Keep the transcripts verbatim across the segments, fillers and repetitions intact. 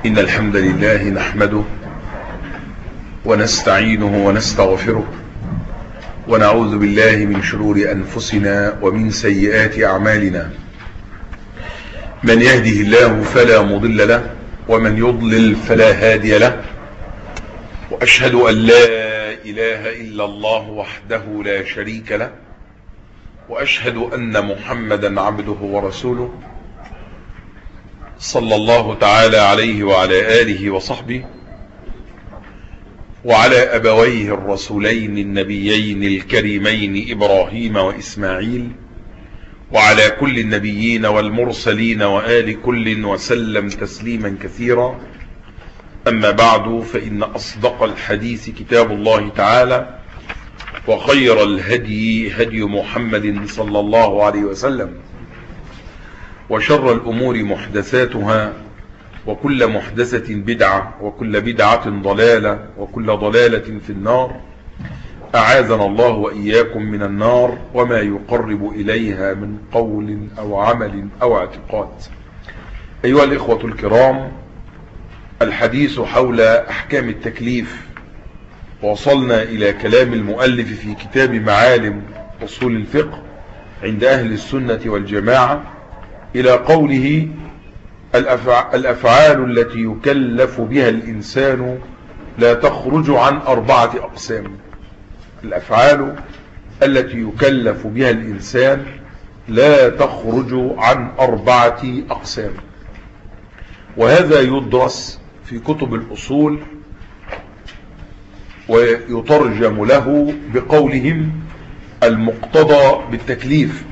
إن الحمد لله نحمده ونستعينه ونستغفره ونعوذ بالله من شرور أنفسنا ومن سيئات أعمالنا. من يهده الله فلا مضل له ومن يضلل فلا هادي له، وأشهد أن لا إله إلا الله وحده لا شريك له، وأشهد أن محمدا عبده ورسوله صلى الله تعالى عليه وعلى آله وصحبه وعلى أبويه الرسولين النبيين الكريمين إبراهيم وإسماعيل وعلى كل النبيين والمرسلين وآل كل وسلم تسليما كثيرا. أما بعد، فإن أصدق الحديث كتاب الله تعالى، وخير الهدي هدي محمد صلى الله عليه وسلم، وشر الأمور محدثاتها، وكل محدثة بدعة، وكل بدعة ضلالة، وكل ضلالة في النار. أعاذنا الله وإياكم من النار وما يقرب إليها من قول أو عمل أو اعتقاد. أيها الإخوة الكرام، الحديث حول أحكام التكليف، وصلنا إلى كلام المؤلف في كتاب معالم أصول الفقه عند أهل السنة والجماعة إلى قوله: الأفعال التي يكلف بها الإنسان لا تخرج عن أربعة أقسام. الأفعال التي يكلف بها الإنسان لا تخرج عن أربعة أقسام، وهذا يدرس في كتب الأصول ويترجم له بقولهم المقتضى بالتكليف.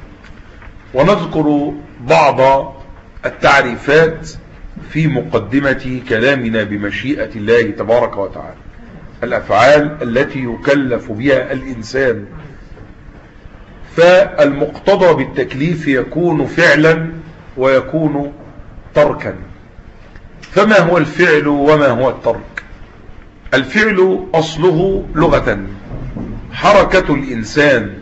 ونذكر بعض التعريفات في مقدمة كلامنا بمشيئة الله تبارك وتعالى. الأفعال التي يكلف بها الإنسان، فالمقتضى بالتكليف يكون فعلا ويكون تركا. فما هو الفعل وما هو الترك؟ الفعل أصله لغة حركة الإنسان،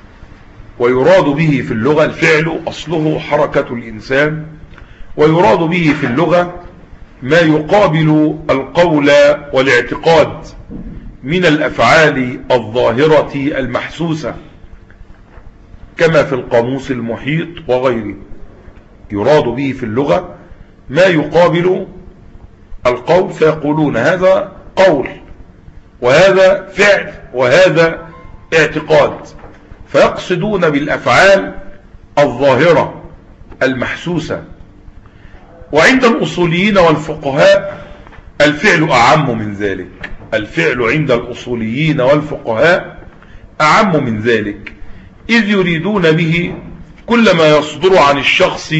ويراد به في اللغة الفعل أصله حركة الإنسان، ويراد به في اللغة ما يقابل القول والاعتقاد من الأفعال الظاهرة المحسوسة، كما في القاموس المحيط وغيره. يراد به في اللغة ما يقابل القول، فيقولون هذا قول وهذا فعل وهذا اعتقاد، فيقصدون بالأفعال الظاهرة المحسوسة. وعند الأصوليين والفقهاء الفعل أعم من ذلك. الفعل عند الأصوليين والفقهاء أعم من ذلك، إذ يريدون به كل ما يصدر عن الشخص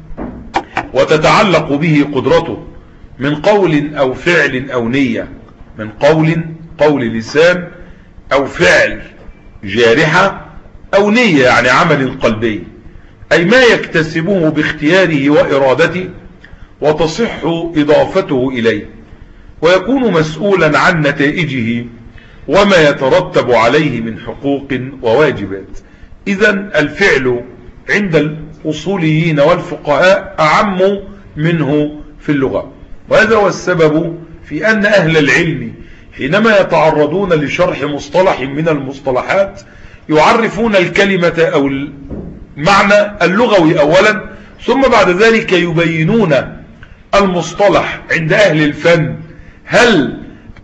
وتتعلق به قدرته من قول أو فعل أو نية، من قول قول لسان أو فعل جارحة أو نية يعني عمل قلبي، أي ما يكتسبه باختياره وإرادته وتصح إضافته إليه، ويكون مسؤولا عن نتائجه وما يترتب عليه من حقوق وواجبات. إذن الفعل عند الأصوليين والفقهاء أعم منه في اللغة، وهذا هو السبب في أن أهل العلم حينما يتعرضون لشرح مصطلح من المصطلحات يعرفون الكلمة أو المعنى اللغوي أولا، ثم بعد ذلك يبينون المصطلح عند أهل الفن هل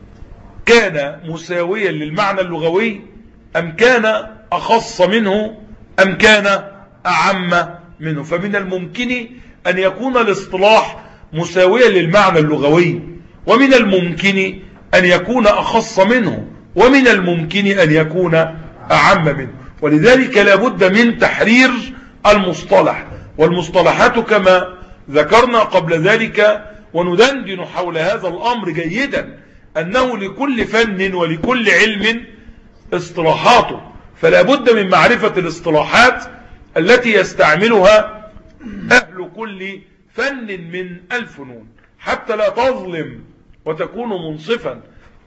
كان مساويا للمعنى اللغوي أم كان أخص منه أم كان أعم منه. فمن الممكن أن يكون الاصطلاح مساويا للمعنى اللغوي، ومن الممكن أن يكون أخص منه، ومن الممكن أن يكون أعم منه. ولذلك لابد من تحرير المصطلح، والمصطلحات كما ذكرنا قبل ذلك وندندن حول هذا الأمر جيدا أنه لكل فن ولكل علم اصطلاحاته، فلا بد من معرفة الاصطلاحات التي يستعملها أهل كل فن من الفنون، حتى لا تظلم وتكون منصفا،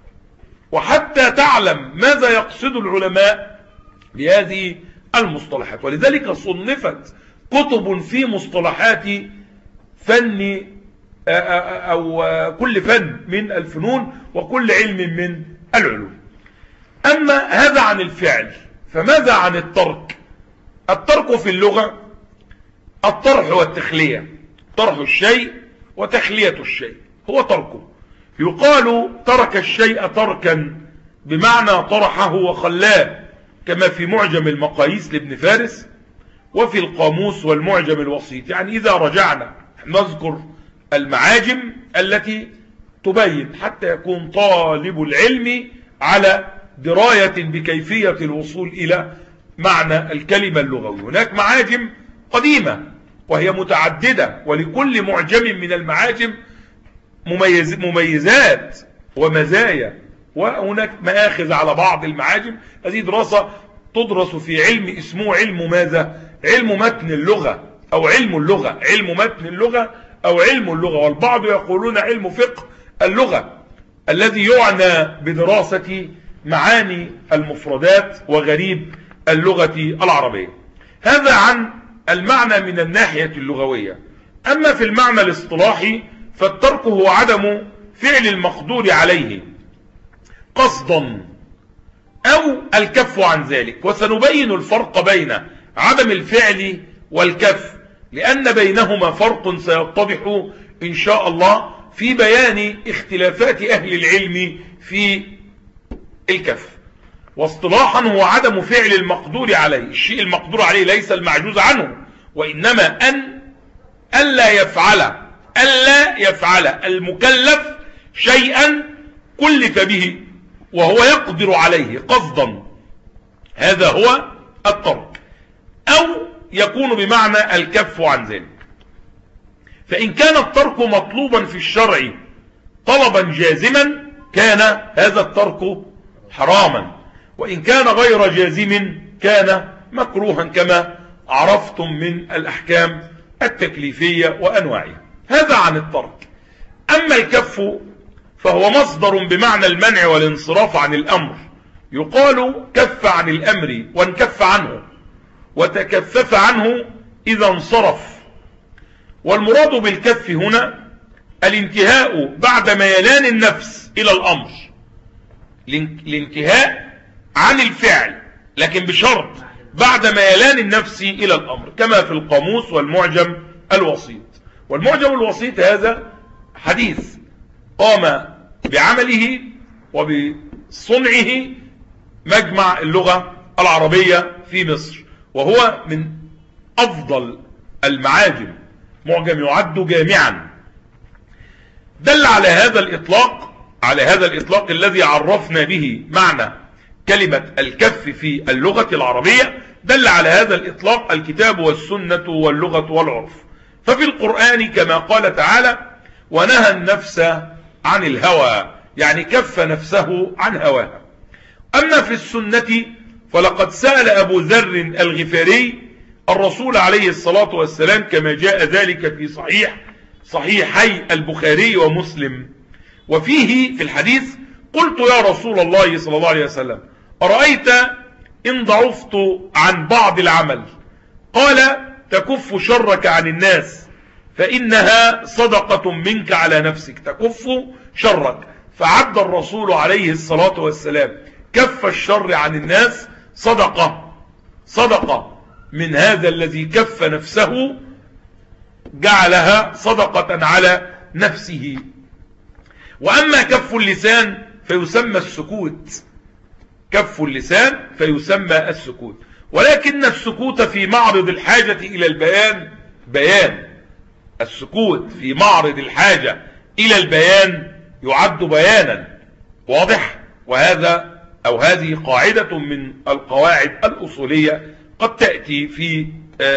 وحتى تعلم ماذا يقصد العلماء بهذه المصطلحات. ولذلك صنفت كتب في مصطلحات فن أو كل فن من الفنون وكل علم من العلوم. أما هذا عن الفعل، فماذا عن الترك؟ الترك في اللغة الطرح والتخلية، طرح الشيء وتخلية الشيء هو تركه. يقال ترك الشيء تركا بمعنى طرحه وخلاه، كما في معجم المقاييس لابن فارس وفي القاموس والمعجم الوسيط. يعني إذا رجعنا نذكر المعاجم التي تبين حتى يكون طالب العلم على دراية بكيفية الوصول إلى معنى الكلمة اللغوي. هناك معاجم قديمة وهي متعددة، ولكل معجم من المعاجم مميز مميزات ومزايا، وهناك مآخذ على بعض المعاجم. هذه دراسة تدرس في علم اسمه علم ماذا؟ علم متن اللغة أو علم اللغة، علم متن اللغة أو علم اللغة، والبعض يقولون علم فقه اللغة الذي يعنى بدراسة معاني المفردات وغريب اللغة العربية. هذا عن المعنى من الناحية اللغوية. أما في المعنى الاصطلاحي فالترك هو عدم فعل المقدور عليه قصدا أو الكف عن ذلك، وسنبين الفرق بين عدم الفعل والكف، لأن بينهما فرق سيتضح إن شاء الله في بيان اختلافات أهل العلم في الكف. واصطلاحا هو عدم فعل المقدور عليه، الشيء المقدور عليه ليس المعجوز عنه، وإنما أن ألا يفعل ألا يفعل المكلف شيئا كلف به وهو يقدر عليه قصدا، هذا هو الترك، أو يكون بمعنى الكف عن ذلك. فإن كان الترك مطلوبا في الشرع طلبا جازما كان هذا الترك حراما، وإن كان غير جازم كان مكروها كما عرفتم من الأحكام التكليفية وأنواعها. هذا عن الترك. أما الكف فهو مصدر بمعنى المنع والانصراف عن الأمر، يقال كف عن الأمر وانكف عنه وتكفف عنه إذا انصرف. والمراد بالكف هنا الانتهاء بعد ميلان النفس إلى الأمر، الانتهاء عن الفعل لكن بشرط بعد ميلان النفس إلى الأمر، كما في القاموس والمعجم الوسيط. والمعجم الوسيط هذا حديث قام بعمله وبصنعه مجمع اللغة العربية في مصر، وهو من أفضل المعاجم، معجم يعد جامعا. دل على هذا الإطلاق على هذا الإطلاق الذي عرفنا به معنى كلمة الكف في اللغة العربية، دل على هذا الإطلاق الكتاب والسنة واللغة والعرف. ففي القرآن كما قال تعالى ونهى النفس عن الهوى، يعني كف نفسه عن هواها. أما في السنة فلقد سأل أبو ذر الغفاري الرسول عليه الصلاة والسلام كما جاء ذلك في صحيح صحيحي البخاري ومسلم، وفيه في الحديث قلت يا رسول الله صلى الله عليه وسلم أرأيت إن ضعفت عن بعض العمل؟ قال تكف شرك عن الناس فإنها صدقة منك على نفسك، تكف شرك. فعد الرسول عليه الصلاة والسلام كف الشر عن الناس صدقة، صدقة من هذا الذي كف نفسه جعلها صدقة على نفسه. وأما كف اللسان فيسمى السكوت، كف اللسان فيسمى السكوت، ولكن السكوت في معرض الحاجة إلى البيان بيان، السكوت في معرض الحاجة إلى البيان يعد بيانا، واضح؟ وهذا أو هذه قاعدة من القواعد الأصولية قد تأتي في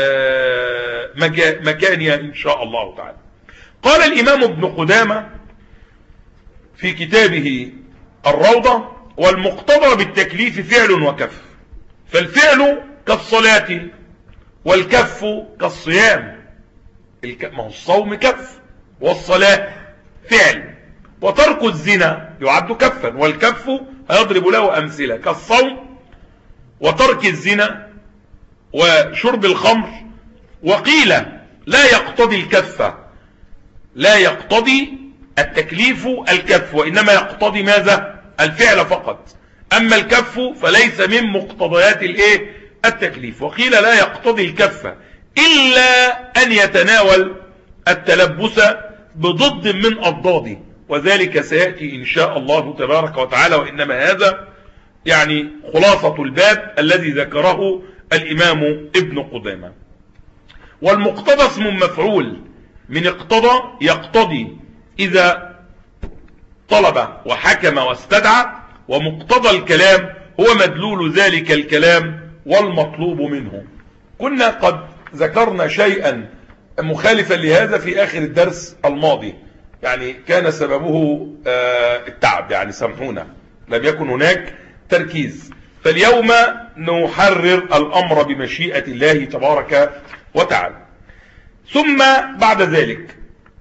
مكانها إن شاء الله تعالى. قال الإمام ابن قدامة في كتابه الروضة والمقتضى بالتكليف فعل وكف، فالفعل كالصلاة والكف كالصيام، ما هو الصوم كف والصلاة فعل، وترك الزنا يعد كفا، والكف هيضرب له أمثلة كالصوم وترك الزنا وشرب الخمر. وقيل لا يقتضي الكفة لا يقتضي التكليف الكف، وإنما يقتضي ماذا؟ الفعل فقط. أما الكف فليس من مقتضيات الايه؟ التكليف. وقيل لا يقتضي الكف إلا أن يتناول التلبس بضد من أضداده، وذلك سيأتي إن شاء الله تبارك وتعالى. وإنما هذا يعني خلاصة الباب الذي ذكره الإمام ابن قدامة. والمقتضى اسم مفعول من اقتضى يقتضي إذا طلب وحكم واستدعى، ومقتضى الكلام هو مدلول ذلك الكلام والمطلوب منه. كنا قد ذكرنا شيئا مخالفا لهذا في آخر الدرس الماضي، يعني كان سببه التعب، يعني سامحونا، لم يكن هناك تركيز. فاليوم نحرر الأمر بمشيئة الله تبارك وتعالى. ثم بعد ذلك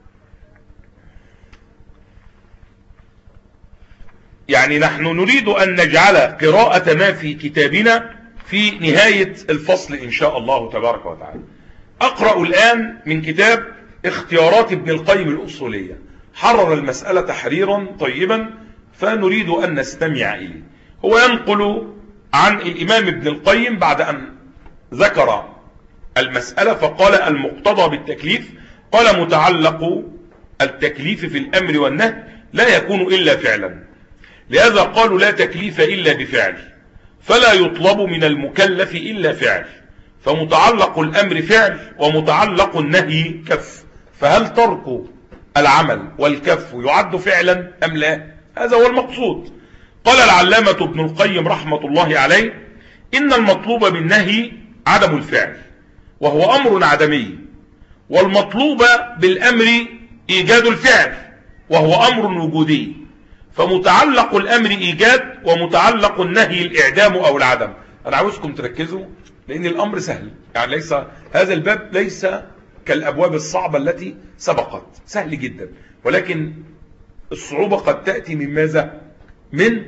يعني نحن نريد أن نجعل قراءة ما في كتابنا في نهاية الفصل إن شاء الله تبارك وتعالى. أقرأ الآن من كتاب اختيارات ابن القيم الأصولية. حرر المسألة تحريرا طيبا فنريد أن نستمع إليه. هو ينقل عن الإمام ابن القيم بعد أن ذكر المسألة فقال: المقتضى بالتكليف، قال: متعلق التكليف في الأمر والنهي لا يكون إلا فعلا، لهذا قالوا لا تكليف إلا بفعل، فلا يطلب من المكلف إلا فعل، فمتعلق الأمر فعل ومتعلق النهي كف، فهل ترك العمل والكف يعد فعلا أم لا؟ هذا هو المقصود. قال العلامة ابن القيم رحمة الله عليه: إن المطلوب بالنهي عدم الفعل وهو أمر عدمي، والمطلوب بالأمر إيجاد الفعل وهو أمر وجودي، فمتعلق الأمر إيجاد ومتعلق النهي الإعدام أو العدم. أنا عاوزكم تركزوا لأن الأمر سهل، يعني ليس هذا الباب ليس كالأبواب الصعبة التي سبقت، سهل جدا، ولكن الصعوبة قد تأتي من ماذا؟ من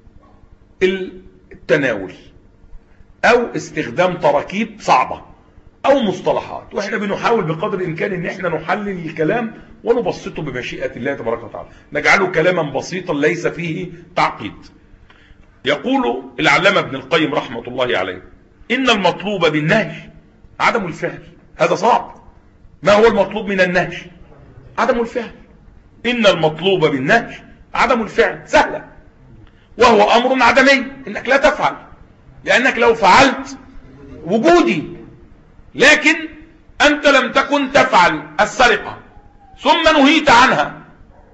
التناول أو استخدام تراكيب صعبة أو مصطلحات، وإحنا بنحاول بقدر الإمكان إن إحنا نحلل الكلام ونبسطه بمشيئة الله تبارك وتعالى، نجعله كلاما بسيطا ليس فيه تعقيد. يقول العلامة ابن القيم رحمة الله عليه: إن المطلوب بالنهي عدم الفعل. هذا صعب. ما هو المطلوب من النهي؟ عدم الفعل. إن المطلوب بالنهي عدم الفعل، سهلة، وهو أمر عدمي، إنك لا تفعل، لأنك لو فعلت وجودي، لكن أنت لم تكن تفعل السرقة ثم نهيت عنها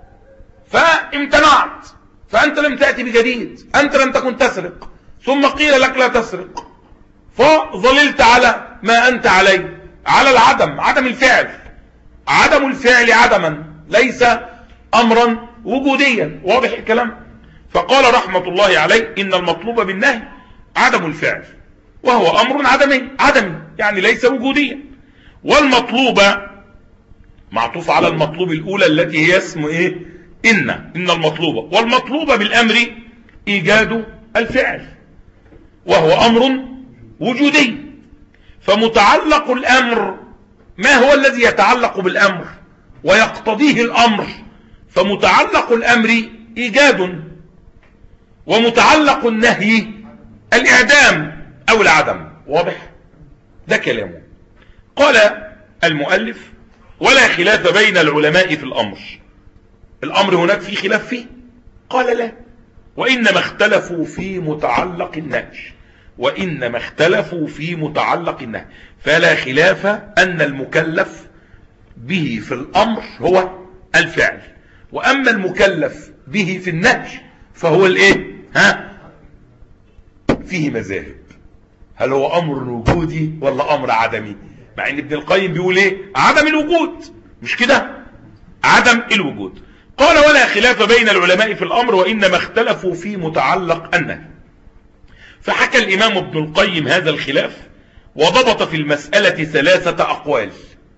فامتنعت، فأنت لم تأتي بجديد، أنت لم تكن تسرق ثم قيل لك لا تسرق فظللت على ما أنت عليه، على العدم، عدم الفعل. عدم الفعل عدما ليس أمرا وجوديا. واضح الكلام؟ فقال رحمة الله عليه: إن المطلوب بالنهي عدم الفعل وهو أمر عدمي، عدمي يعني ليس وجوديا. والمطلوب معطوف على المطلوب الأولى التي هي اسم إيه؟ إن إن المطلوب. والمطلوب بالأمر إيجاد الفعل وهو أمر وجودي، فمتعلق الأمر ما هو الذي يتعلق بالأمر ويقتضيه الأمر، فمتعلق الأمر إيجاد، ومتعلق النهي الإعدام أو العدم. واضح؟ ده كلامه. قال المؤلف: ولا خلاف بين العلماء في الأمر. الأمر هناك في خلاف فيه؟ قال لا، وإنما اختلفوا في متعلق النهي، وإنما اختلفوا في متعلق النهي، فلا خلاف أن المكلف به في الأمر هو الفعل، وأما المكلف به في النهي فهو الايه؟ ها؟ فيه مذاهب، هل هو أمر وجودي ولا أمر عدمي؟ مع ان ابن القيم بيقول ايه؟ عدم الوجود، مش كده؟ عدم الوجود. قال: ولا خلاف بين العلماء في الأمر، وإنما اختلفوا في متعلق النهي. فحكى الإمام ابن القيم هذا الخلاف، وضبط في المسألة ثلاثة أقوال.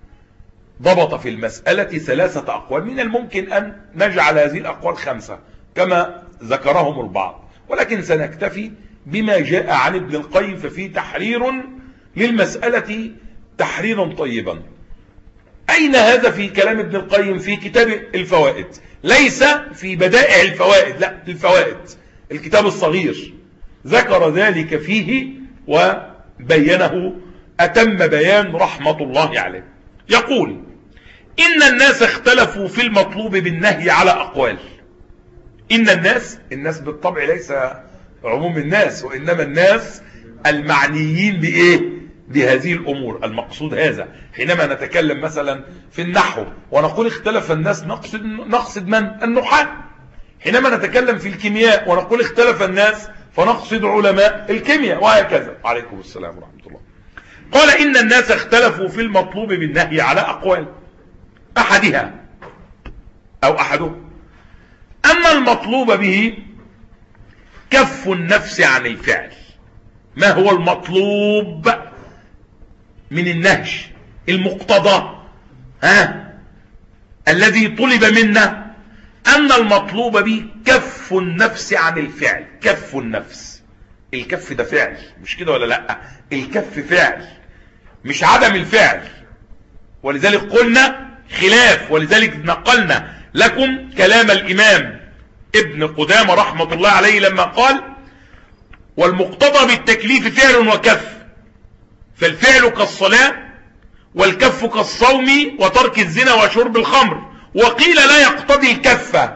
ضبط في المسألة ثلاثة أقوال، من الممكن أن نجعل هذه الأقوال خمسة كما ذكرهم البعض، ولكن سنكتفي بما جاء عن ابن القيم، ففي تحرير للمسألة تحريرا طيبا. أين هذا في كلام ابن القيم في كتاب الفوائد؟ ليس في بدائع الفوائد، لا، الفوائد الكتاب الصغير ذكر ذلك فيه وبينه أتم بيان رحمة الله عليه. يقول إن الناس اختلفوا في المطلوب بالنهي على أقوال. إن الناس، الناس بالطبع ليس عموم الناس، وإنما الناس المعنيين بإيه؟ بهذه الأمور. المقصود هذا حينما نتكلم مثلا في النحو ونقول اختلف الناس، نقصد, نقصد من؟ النحاة. حينما نتكلم في الكيمياء ونقول اختلف الناس فنقصد علماء الكيمياء، وهكذا. عليكم السلام ورحمة الله. قال إن الناس اختلفوا في المطلوب بالنهي على أقوال، أحدها أو أحده أن المطلوب به كف النفس عن الفعل. ما هو المطلوب من النهج؟ المقتضى ها الذي طلب منا أن المطلوب به كف النفس عن الفعل. كف النفس، الكف ده فعل، مش كده ولا لا؟ الكف فعل مش عدم الفعل، ولذلك قلنا خلاف، ولذلك نقلنا لكم كلام الإمام ابن قدامة رحمة الله عليه لما قال والمقتضى بالتكليف فعل وكف، فالفعل كالصلاة والكف كالصوم وترك الزنا وشرب الخمر. وقيل لا يقتضي الكف،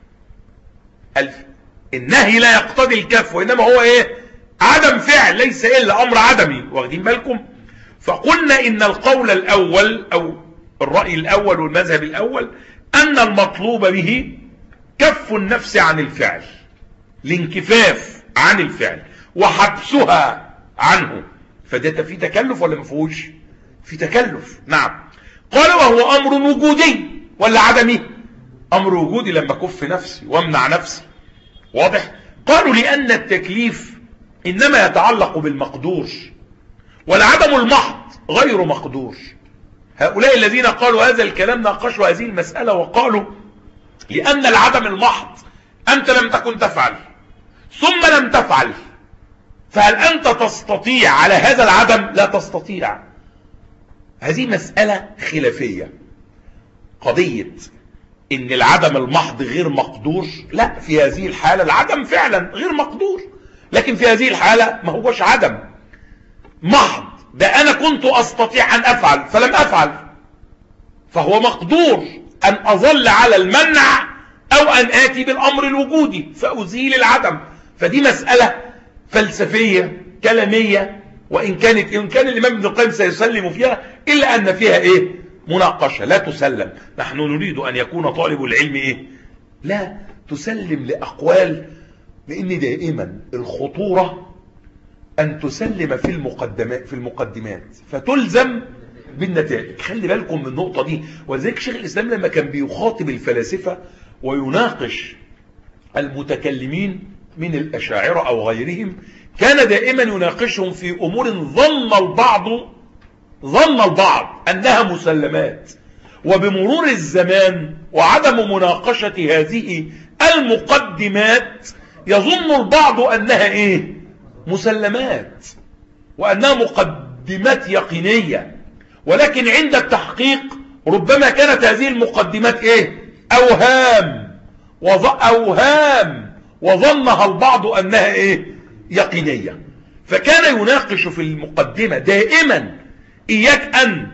النهي لا يقتضي الكف، وإنما هو ايه؟ عدم فعل، ليس إلا أمر عدمي. واخدين بالكم؟ فقلنا إن القول الأول أو الرأي الأول والمذهب الأول أن المطلوب به كف النفس عن الفعل، الانكفاف عن الفعل وحبسها عنه. فده في تكلف ولا مفهوش؟ في تكلف، نعم. قال وهو أمر وجودي ولا عدمي؟ أمر وجودي لما كف نفسي وامنع نفسي. واضح؟ قالوا لأن التكليف إنما يتعلق بالمقدور، والعدم المحض غير مقدور. هؤلاء الذين قالوا هذا الكلام ناقشوا هذه المسألة وقالوا لأن العدم المحض أنت لم تكن تفعل ثم لم تفعل، فهل أنت تستطيع على هذا العدم؟ لا تستطيع. هذه مسألة خلافية. قضية إن العدم المحض غير مقدور، لا، في هذه الحالة العدم فعلا غير مقدور، لكن في هذه الحالة ما هوش عدم محض، ده أنا كنت أستطيع أن أفعل فلم أفعل، فهو مقدور أن أظل على المنع أو أن آتي بالأمر الوجودي فأزيل العدم. فدي مسألة فلسفية كلامية، وإن كانت إن كان الإمام ابن القيم سيسلم فيها إلا أن فيها إيه؟ مناقشة، لا تسلم. نحن نريد أن يكون طالب العلم إيه؟ لا تسلم لأقوال، لأن دائما الخطورة أن تسلم في المقدمات في المقدمات فتلزم بالنتائج. خلي بالكم من النقطة دي. ولذلك شيخ الإسلام لما كان بيخاطب الفلاسفة ويناقش المتكلمين من الأشاعرة أو غيرهم، كان دائما يناقشهم في أمور ظن البعض ظن البعض أنها مسلمات، وبمرور الزمان وعدم مناقشة هذه المقدمات يظن البعض أنها إيه؟ مسلمات، وأنها مقدمات يقينية، ولكن عند التحقيق ربما كانت هذه المقدمات إيه؟ أوهام وظ... أوهام وظنها البعض أنها إيه؟ يقينية. فكان يناقش في المقدمة دائما إياك أن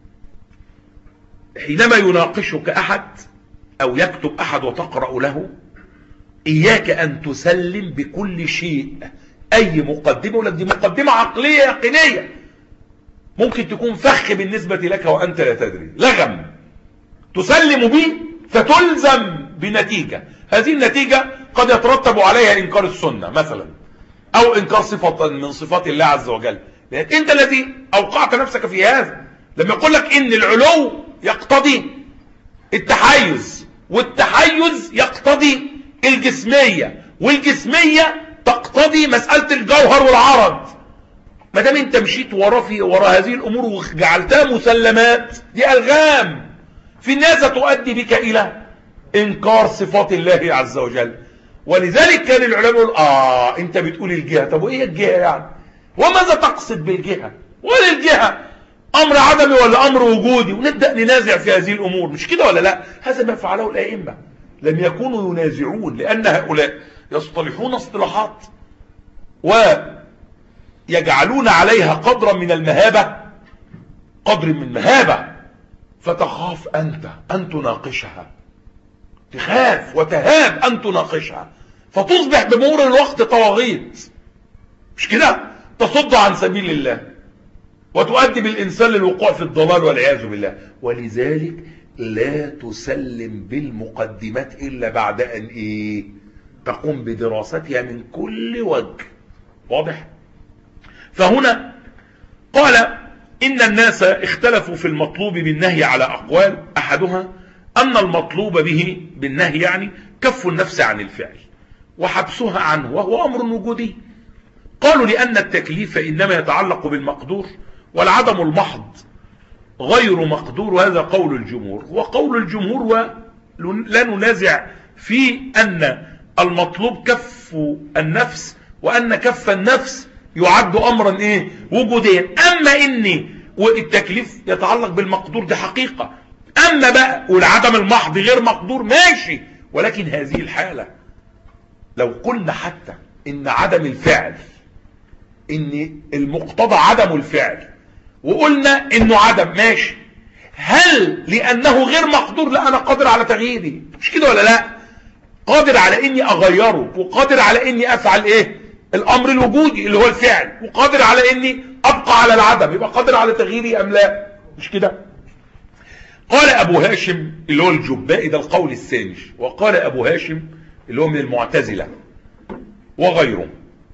حينما يناقشك أحد أو يكتب أحد وتقرأ له، إياك أن تسلم بكل شيء. أي مقدمة، ولا دي مقدمة عقلية يقينية ممكن تكون فخ بالنسبة لك وأنت لا تدري، لغم تسلم به فتلزم بنتيجة. هذه النتيجة قد يترتب عليها إنكار السنة مثلا، أو إنكار صفة من صفات الله عز وجل، لأنك أنت الذي أوقعت نفسك في هذا. لما يقول لك إن العلو يقتضي التحيز، والتحيز يقتضي الجسمية، والجسمية تقتضي مسألة الجوهر والعرض، ما دام انت مشيت ورا في ورا هذه الامور وجعلتها مسلمات، دي الغام في الناس تؤدي بك الى انكار صفات الله عز وجل. ولذلك كان العلماء يقول اه انت بتقول الجهه، طب وايه الجهه يعني؟ وماذا تقصد بالجهه؟ ولا الجهه امر عدمي ولا امر وجودي، ونبدأ ننازع في هذه الامور، مش كده ولا لا؟ هذا ما فعله الائمة، لم يكونوا ينازعون، لان هؤلاء يصطلحون اصطلاحات ويجعلون عليها قدرا من المهابة، قدر من مهابة، فتخاف انت ان تناقشها، تخاف وتهاب ان تناقشها، فتصبح بمرور الوقت طواغيت، مش كده؟ تصد عن سبيل الله وتؤدي بالإنسان للوقوع في الضلال والعياذ بالله. ولذلك لا تسلم بالمقدمات إلا بعد أن إيه؟ تقوم بدراستها من كل وجه. واضح؟ فهنا قال إن الناس اختلفوا في المطلوب بالنهي على أقوال، أحدها أن المطلوب به بالنهي يعني كف النفس عن الفعل وحبسها عنه، وهو أمر وجودي. قالوا لأن التكليف إنما يتعلق بالمقدور، والعدم المحض غير مقدور، وهذا قول الجمهور. وقول الجمهور ولا ننازع في أن المطلوب كف النفس، وأن كف النفس يعد أمرا إيه؟ وجوديا. أما إني والتكليف يتعلق بالمقدور دي حقيقة، أما بقى والعدم المحض غير مقدور ماشي، ولكن هذه الحالة لو قلنا حتى إن عدم الفعل، إن المقتضى عدم الفعل، وقلنا إنه عدم ماشي، هل لأنه غير مقدور؟ لا، أنا قادر على تغييره، مش كده ولا لا؟ قادر على إني أغيره، وقادر على إني أفعل إيه؟ الأمر الوجودي اللي هو الفعل، وقادر على إني أبقى على العدم، يبقى قادر على تغييري أم لا؟ مش كده؟ قال أبو هاشم اللي هو الجبائي، ده القول الثاني، وقال أبو هاشم اللي هو من المعتزلة وغيره.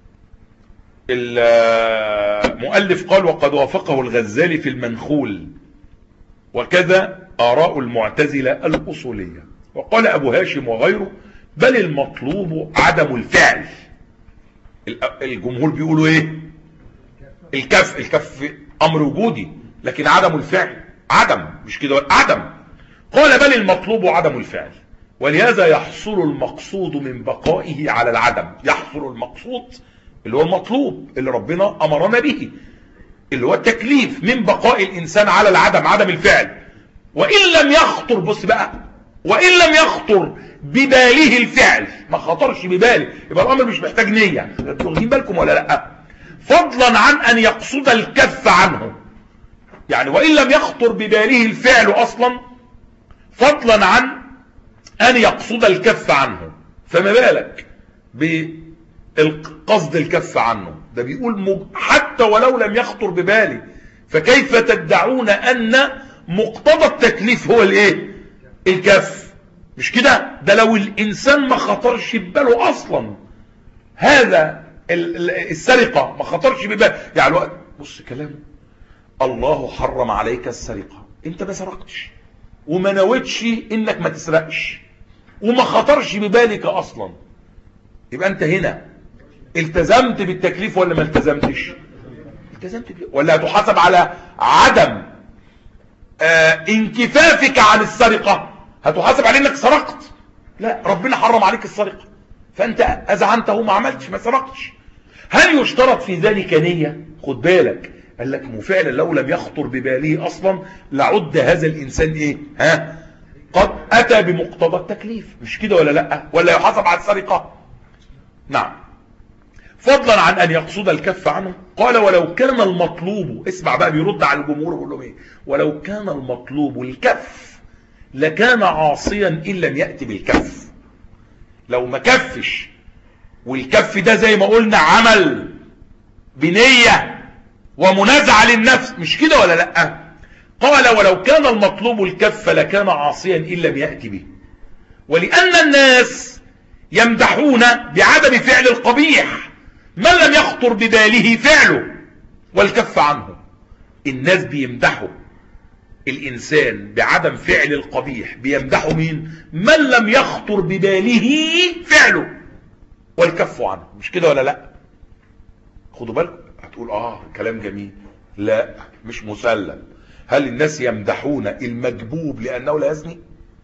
المؤلف قال وقد وافقه الغزالي في المنخول، وكذا آراء المعتزلة الأصولية. وقال أبو هاشم وغيره بل المطلوب عدم الفعل. الجمهور بيقولوا ايه؟ الكف. الكف أمر وجودي، لكن عدم الفعل عدم، مش كده؟ عدم. قال بل المطلوب عدم الفعل، ولهذا يحصل المقصود من بقائه على العدم. يحصل المقصود اللي هو المطلوب اللي ربنا أمرنا به، اللي هو التكليف، من بقاء الإنسان على العدم، عدم الفعل. وإن لم يخطر، بص بقى، وإن لم يخطر بباله الفعل، ما خطرش بباله، يبقى الأمر مش محتاج نية. واخدين بالكم ولا لا؟ فضلا عن أن يقصد الكف عنه، يعني وإن لم يخطر بباله الفعل أصلا، فضلا عن أن يقصد الكف عنه، فما بالك بالقصد الكف عنه؟ ده بيقول حتى ولو لم يخطر ببالي، فكيف تدعون أن مقتضى التكليف هو الايه؟ الكف، مش كده؟ ده لو الإنسان ما خطرش بباله أصلا، هذا السرقة ما خطرش بباله، يعني الوقت بص كلامه، الله حرم عليك السرقة، انت ما سرقتش وما نويتش انك ما تسرقش وما خطرش ببالك اصلا، يبقى انت هنا التزمت بالتكليف ولا ما التزمتش؟ التزمت بيه. ولا هتحاسب على عدم آه انكفافك عن السرقة، هتحاسب على انك سرقت؟ لا، ربنا حرم عليك السرقة، فانت اذعنته ما عملتش، ما سرقتش. هل يشترط في ذلك نية؟ خد بالك، قال لك فعلا لو لم يخطر بباله اصلا لعد هذا الانسان ايه؟ ها؟ قد اتى بمقتضى التكليف، مش كده ولا لا؟ ولا يحاسب على السرقة؟ نعم. فضلا عن ان يقصد الكف عنه، قال ولو كان المطلوب، اسمع بقى بيرد على الجمهور ويقول لهم ايه؟ ولو كان المطلوب الكف لكان عاصيا ان لم يأتي بالكف. لو ما كفش، والكف ده زي ما قلنا عمل بنية ومنازعة للنفس، مش كده ولا لا؟ قال ولو كان المطلوب الكف لكان عاصيا ان لم يأتي به. ولأن الناس يمدحون بعدم فعل القبيح من لم يخطر بباله فعله والكف عنه. الناس بيمدحوا الإنسان بعدم فعل القبيح، بيمدحوا مين؟ من لم يخطر بباله فعله والكف عنه، مش كده ولا لا؟ خدوا بالكم، هتقول اه كلام جميل، لا مش مسلم. هل الناس يمدحون المجبوب لأنه لا يزني؟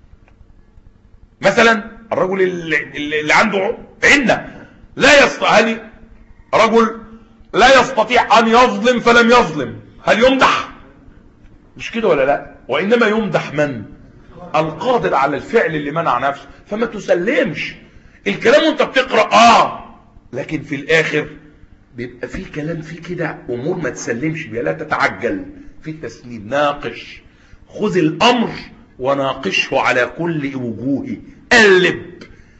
مثلا الرجل اللي, اللي عنده عنة لا يستطيع، رجل لا يستطيع أن يظلم فلم يظلم، هل يمدح؟ مش كده ولا لا؟ وإنما يمدح من؟ القادر على الفعل اللي منع نفسه. فما تسلمش الكلام وانت بتقرأ اه لكن في الاخر بيبقى في كلام فيه كده امور ما تسلمش بيها، لا تتعجل في التسليم. ناقش، خذ الامر وناقشه على كل وجوهه، قلب.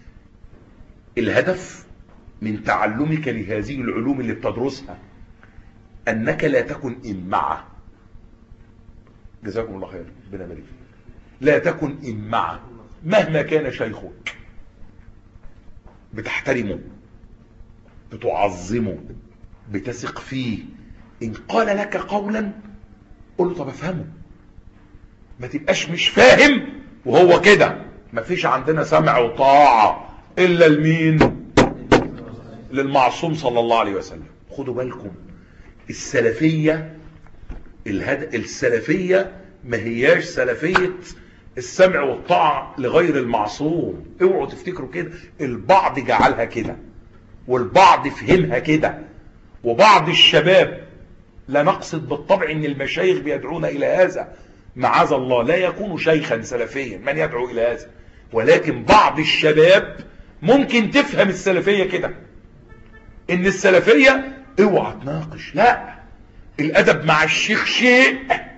الهدف من تعلمك لهذه العلوم اللي بتدرسها انك لا تكن امعة. جزاكم الله خير، ربنا يبارك فيك. لا تكن امعة مهما كان شيخك، بتحترمه، بتعظمه، بتثق فيه. ان قال لك قولا قل له طب افهمه، ما تبقاش مش فاهم وهو كده. ما فيش عندنا سمع وطاعة الا لمين؟ للمعصوم صلى الله عليه وسلم. خدوا بالكم السلفية، الهد... السلفية ما هياش سلفية السمع والطاعة لغير المعصوم. اوعوا تفتكروا كده، البعض جعلها كده والبعض فهمها كده. وبعض الشباب، لا نقصد بالطبع ان المشايخ بيدعون الى هذا، معاذ الله، لا يكون شيخا سلفيا من يدعو الى هذا، ولكن بعض الشباب ممكن تفهم السلفية كده، ان السلفية اوعى تناقش. لا، الادب مع الشيخ شيء،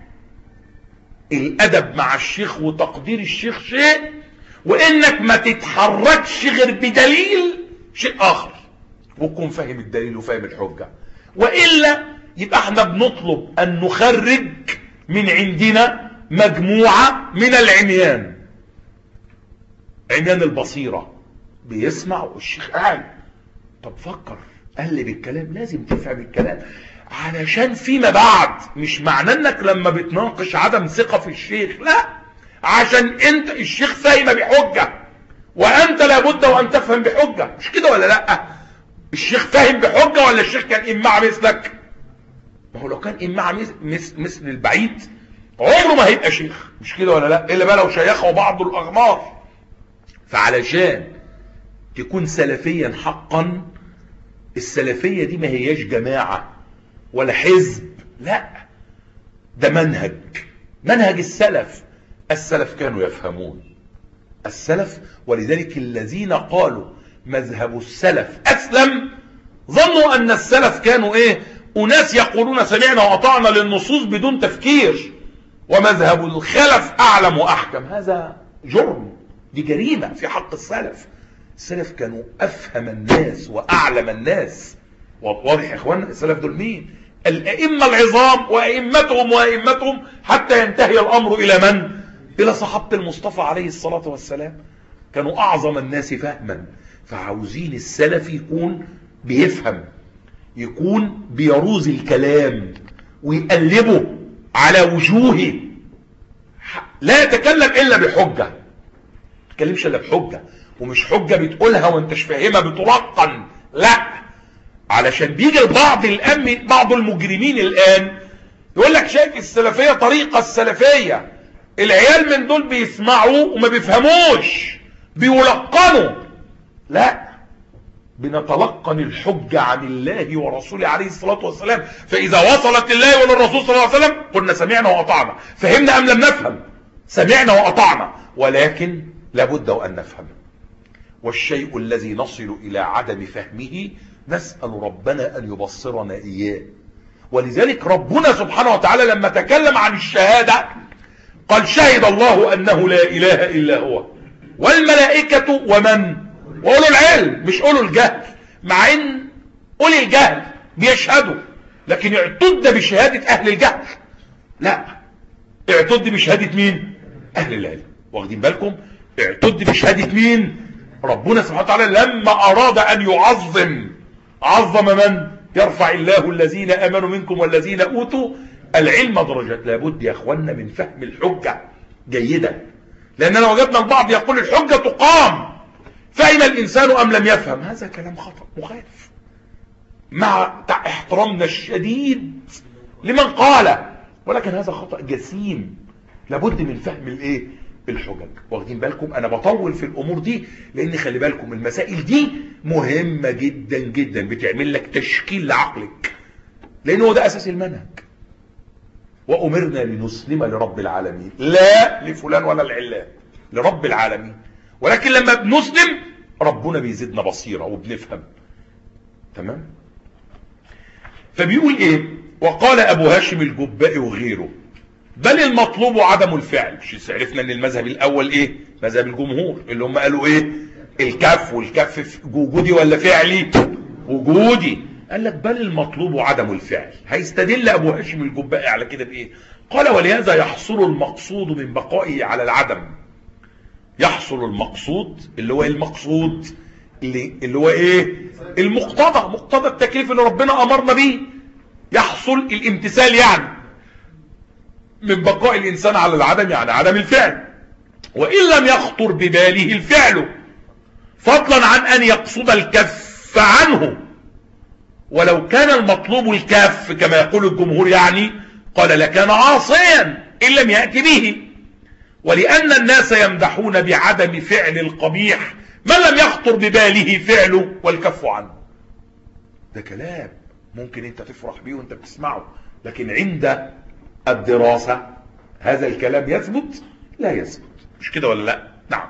الادب مع الشيخ وتقدير الشيخ شيء، وانك ما تتحركش غير بدليل شيء اخر، وتكون فاهم الدليل وفاهم الحجة. وإلا يبقى احنا بنطلب ان نخرج من عندنا مجموعة من العميان، عميان البصيرة، بيسمع والشيخ قاعد. طب فكر، قلب الكلام، لازم تفهم الكلام علشان فيما بعد. مش معنى انك لما بتناقش عدم ثقة في الشيخ، لا، عشان انت الشيخ فاهم بحجة وانت لابد وان تفهم بحجة. مش كده ولا لا؟ الشيخ فاهم بحجة ولا الشيخ كان امع مثلك؟ ما هو لو كان امع مثل البعيد عمره ما هيبقى شيخ. مش كده ولا لا؟ الا بقى لو شيخه بعض الاغمار. فعلشان تكون سلفيا حقا، السلفية دي ما هياش جماعة ولا حزب، لا، ده منهج، منهج السلف. السلف كانوا يفهمون السلف، ولذلك الذين قالوا مذهب السلف أسلم ظنوا أن السلف كانوا إيه؟ أناس يقولون سمعنا وأطعنا للنصوص بدون تفكير، ومذهب الخلف أعلم وأحكم. هذا جرم، دي جريمة في حق السلف. السلف كانوا أفهم الناس وأعلم الناس. واضح يا إخوانا؟ السلف دول مين؟ الأئمة العظام وأئمتهم وأئمتهم حتى ينتهي الأمر إلى من؟ إلى صحابة المصطفى عليه الصلاة والسلام. كانوا أعظم الناس فهما. فعاوزين السلف يكون بيفهم، يكون بيروز الكلام ويقلبه على وجوهه، لا يتكلم إلا بحجة، ما يتكلمش إلا بحجة، ومش حجة بتقولها وانتش فاهمها بتلقن، لا. علشان بيجي البعض الأمن، بعض المجرمين الآن يقول لك شايف السلفية طريقة السلفية، العيال من دول بيسمعوا وما بيفهموش، بيلقنوا. لا، بنتلقن الحجة عن الله ورسوله عليه الصلاة والسلام. فإذا وصلت الله وللرسول صلى الله عليه وسلم قلنا سمعنا وأطعنا. فهمنا أم لم نفهم؟ سمعنا وأطعنا، ولكن لابد وأن نفهم. والشيء الذي نصل إلى عدم فهمه نسأل ربنا أن يبصرنا إياه. ولذلك ربنا سبحانه وتعالى لما تكلم عن الشهادة قال شهد الله أنه لا إله إلا هو والملائكة ومن؟ وأولو العلم، مش أولو الجهل، مع أن أولي الجهل بيشهدوا، لكن اعتد بشهادة أهل الجهل؟ لا، اعتد بشهادة مين؟ أهل العلم. واخدين بالكم؟ اعتد بشهادة مين؟ ربنا سبحانه وتعالى لما أراد أن يعظم، عظم من؟ يرفع الله الذين آمنوا منكم والذين أوتوا العلم درجات. لابد يا أخوانا من فهم الحجة جيدا، لأننا وجدنا البعض يقول الحجة تقام، فهم الإنسان أم لم يفهم؟ هذا كلام خطأ مخالف، مع احترامنا الشديد لمن قال، ولكن هذا خطأ جسيم. لابد من فهم الايه؟ الحجج. واخدين بالكم؟ انا بطول في الامور دي لان خلي بالكم المسائل دي مهمة جدا جدا، بتعمل لك تشكيل لعقلك، لان هو ده اساس المنهج. وأمرنا لنسلم لرب العالمين، لا لفلان ولا العلان، لرب العالمين. ولكن لما بنسلم ربنا بيزيدنا بصيرة وبنفهم. تمام. فبيقول ايه؟ وقال ابو هاشم الجبائي وغيره بل المطلوب عدم الفعل. مش عرفنا ان المذهب الاول ايه؟ مذهب الجمهور اللي هم قالوا ايه؟ الكف، والكف وجودي ولا فعلي؟ وجودي. قال لك بل المطلوب عدم الفعل. هيستدل ابو هاشم الجبائي على كده بايه؟ قال ولهذا يحصل المقصود من بقائه على العدم. يحصل المقصود اللي هو المقصود اللي, اللي هو ايه؟ المقتضى، مقتضى التكليف اللي ربنا امرنا به. يحصل الامتثال يعني من بقاء الانسان على العدم، يعني عدم الفعل، وان لم يخطر بباله الفعل، فضلا عن ان يقصد الكف عنه. ولو كان المطلوب الكف كما يقول الجمهور يعني قال لكان عاصيا ان لم يأتي به. ولأن الناس يمدحون بعدم فعل القبيح من لم يخطر بباله فعله والكف عنه. ده كلام ممكن انت تفرح بيه وانت بتسمعه، لكن عند الدراسة هذا الكلام يثبت؟ لا يثبت. مش كده ولا لا؟ نعم.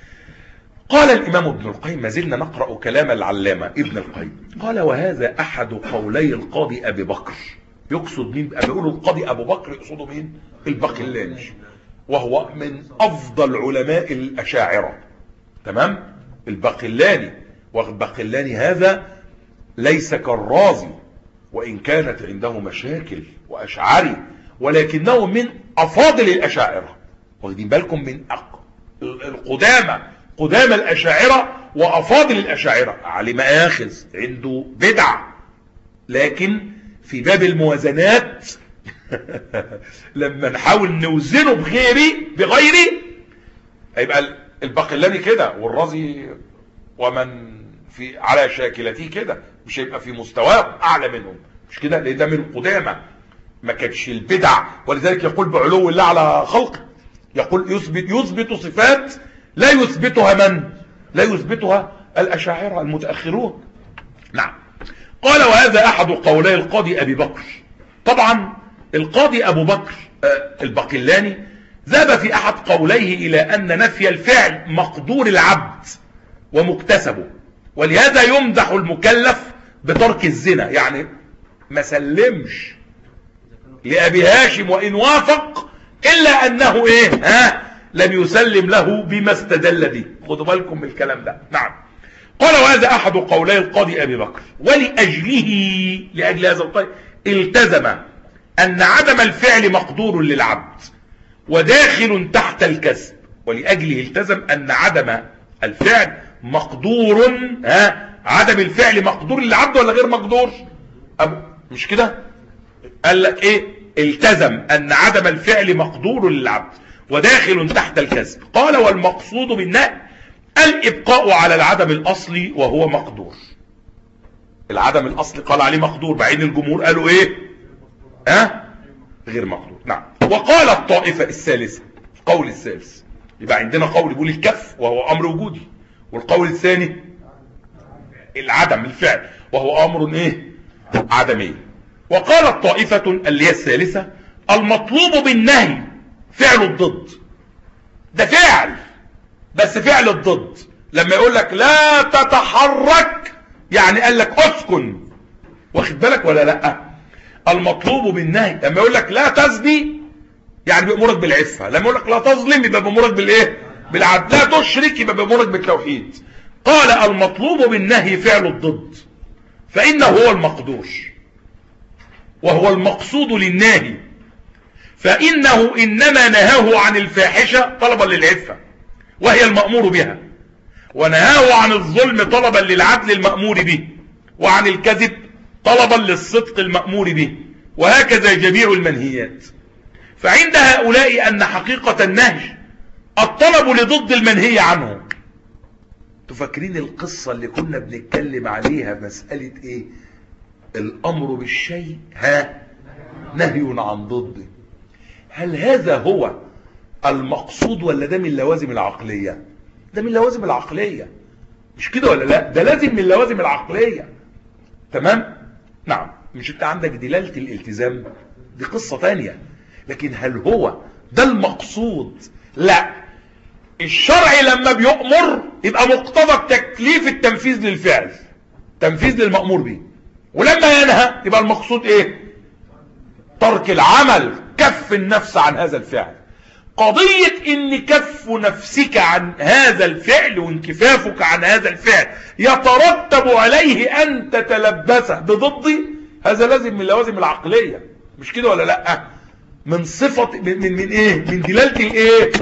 قال الإمام ابن القيم، ما زلنا نقرأ كلام العلامة ابن القيم، قال وهذا أحد قولي القاضي أبي بكر. يقصد مين؟ بيقول القاضي أبو بكر يقصده مين؟ الباقلاني، وهو من أفضل علماء الأشاعرة. تمام؟ الباقلاني. والباقلاني هذا ليس كالرازي وإن كانت عنده مشاكل وأشعري، ولكنه من أفاضل الأشاعرة. واخدين بالكم؟ من القدامى قدامى الأشاعرة وأفاضل الأشاعرة. علي مآخذ عنده بدع، لكن في باب الموازنات لما نحاول نوزنه بغيري بغيري هيبقى الباقلاني كده، والرازي ومن في على شاكلته كده، مش هيبقى في مستواه اعلى منهم. مش كده؟ لان ده من القدامى، ما كانش البدع. ولذلك يقول بعلو الله على خلقه، يقول يثبت يثبت صفات لا يثبتها من؟ لا يثبتها الأشاعرة المتأخرون. نعم. قال وهذا أحد قولي القاضي أبي بكر. طبعا القاضي أبو بكر الباقلاني ذهب في أحد قوليه إلى أن نفي الفعل مقدور العبد ومكتسبه، ولهذا يمدح المكلف بترك الزنا. يعني ما سلمش لأبي هاشم وإن وافق، إلا أنه إيه؟ ها؟ لم يسلم له بما استدل به. خدوا بالكم من الكلام ده. نعم. قال وهذا أحد قولي القاضي أبي بكر، ولأجله لأجل هذا القول التزم أن عدم الفعل مقدور للعبد وداخل تحت الكسب. ولأجله التزم أن عدم الفعل مقدور، ها؟ عدم الفعل مقدور للعبد ولا غير مقدور؟ أبو مش كده؟ قال لك ايه؟ التزم أن عدم الفعل مقدور للعبد وداخل تحت الكسب. قال والمقصود بالنهي الإبقاء على العدم الأصلي وهو مقدور. العدم الأصلي قال عليه مقدور، بعين الجمهور قالوا ايه؟ ها؟ أه؟ غير مقدور. نعم. وقال الطائفة الثالثة، القول الثالث، يبقى عندنا قول يقول الكف وهو أمر وجودي، والقول الثاني العدم الفعل وهو أمر ايه؟ عدمي. وقال الطائفة اللي هي الثالثة المطلوب بالنهي فعل الضد. ده فعل بس فعل الضد. لما يقول لك لا تتحرك يعني قال لك اسكن. واخد بالك ولا لا؟ المطلوب بالنهي لما يقول لك لا تزني يعني بيأمرك بالعفة، لما يقول لك لا تظلم يبقى بيأمرك بالايه؟ بالعدل. لا تشرك يبقى بيأمرك بالتوحيد. قال المطلوب بالنهي فعل الضد، فإنه هو المقدور وهو المقصود للناهي، فإنه إنما نهاه عن الفاحشة طلبا للعفة وهي المأمور بها، ونهاه عن الظلم طلبا للعدل المأمور به، وعن الكذب طلبا للصدق المأمور به، وهكذا جميع المنهيات. فعند هؤلاء أن حقيقة النهي الطلب لضد المنهي عنه. تفكرين القصة اللي كنا بنتكلم عليها مسألة ايه؟ الأمر بالشيء ها نهي عن ضده. هل هذا هو المقصود ولا ده من لوازم العقلية؟ ده من لوازم العقلية. مش كده ولا لا؟ ده لازم من لوازم العقلية. تمام؟ نعم. مش انت عندك دلالة الالتزام؟ دي قصة تانية. لكن هل هو ده المقصود؟ لا، الشرع لما بيؤمر يبقى مقتضى التكليف التنفيذ للفعل، تنفيذ للمأمور به. ولما ينهى يبقى المقصود ايه؟ ترك العمل، كف النفس عن هذا الفعل. قضية ان كف نفسك عن هذا الفعل وانكفافك عن هذا الفعل يترتب عليه ان تتلبس بضده، هذا لازم من لوازم العقلية، مش كده ولا لا؟ من صفة من, من, من ايه؟ من دلالة الايه؟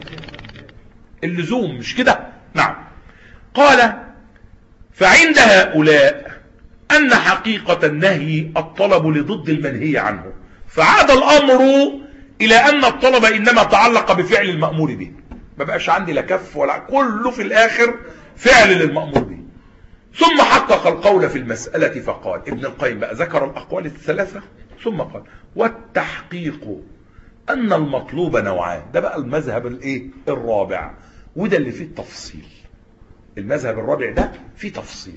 اللزوم، مش كده؟ نعم. قال فعند هؤلاء ان حقيقة النهي الطلب لضد المنهي عنه، فعاد الامر الى ان الطلب انما تعلق بفعل المأمور به، ما بقاش عندي لا كف ولا، كله في الاخر فعل للمأمور به. ثم حقق القول في المسألة فقال، ابن القيم بقى ذكر الاقوال الثلاثة ثم قال والتحقيق ان المطلوب نوعان. ده بقى المذهب الايه الرابع، وده اللي فيه التفصيل. المذهب الرابع ده فيه تفصيل،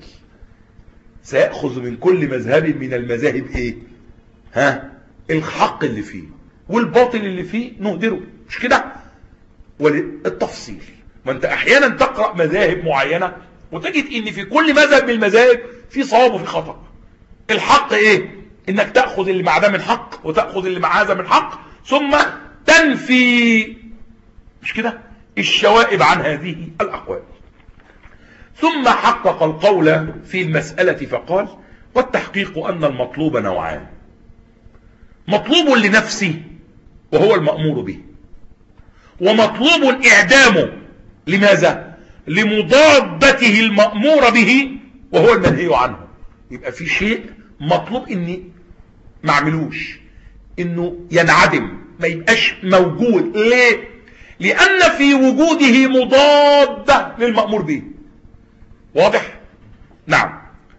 سيأخذ من كل مذهب من المذاهب ايه؟ ها؟ الحق اللي فيه والباطل اللي فيه نهدره، مش كده؟ والتفصيل. ما انت احيانا تقرأ مذاهب معينة وتجد ان في كل مذهب من المذاهب في صواب وفي خطأ. الحق ايه؟ انك تأخذ اللي مع ده من حق وتأخذ اللي مع هذا من حق، ثم تنفي، مش كده، الشوائب عن هذه الأقوال. ثم حقق القول في المسألة فقال والتحقيق أن المطلوب نوعان، مطلوب لنفسه وهو المأمور به، ومطلوب إعدامه. لماذا؟ لمضادته المأمور به وهو المنهي عنه. يبقى في شيء مطلوب اني ما اعملوش، انه ينعدم، ما يبقاش موجود. ليه؟ لان في وجوده مضادة للمأمور به. واضح؟ نعم.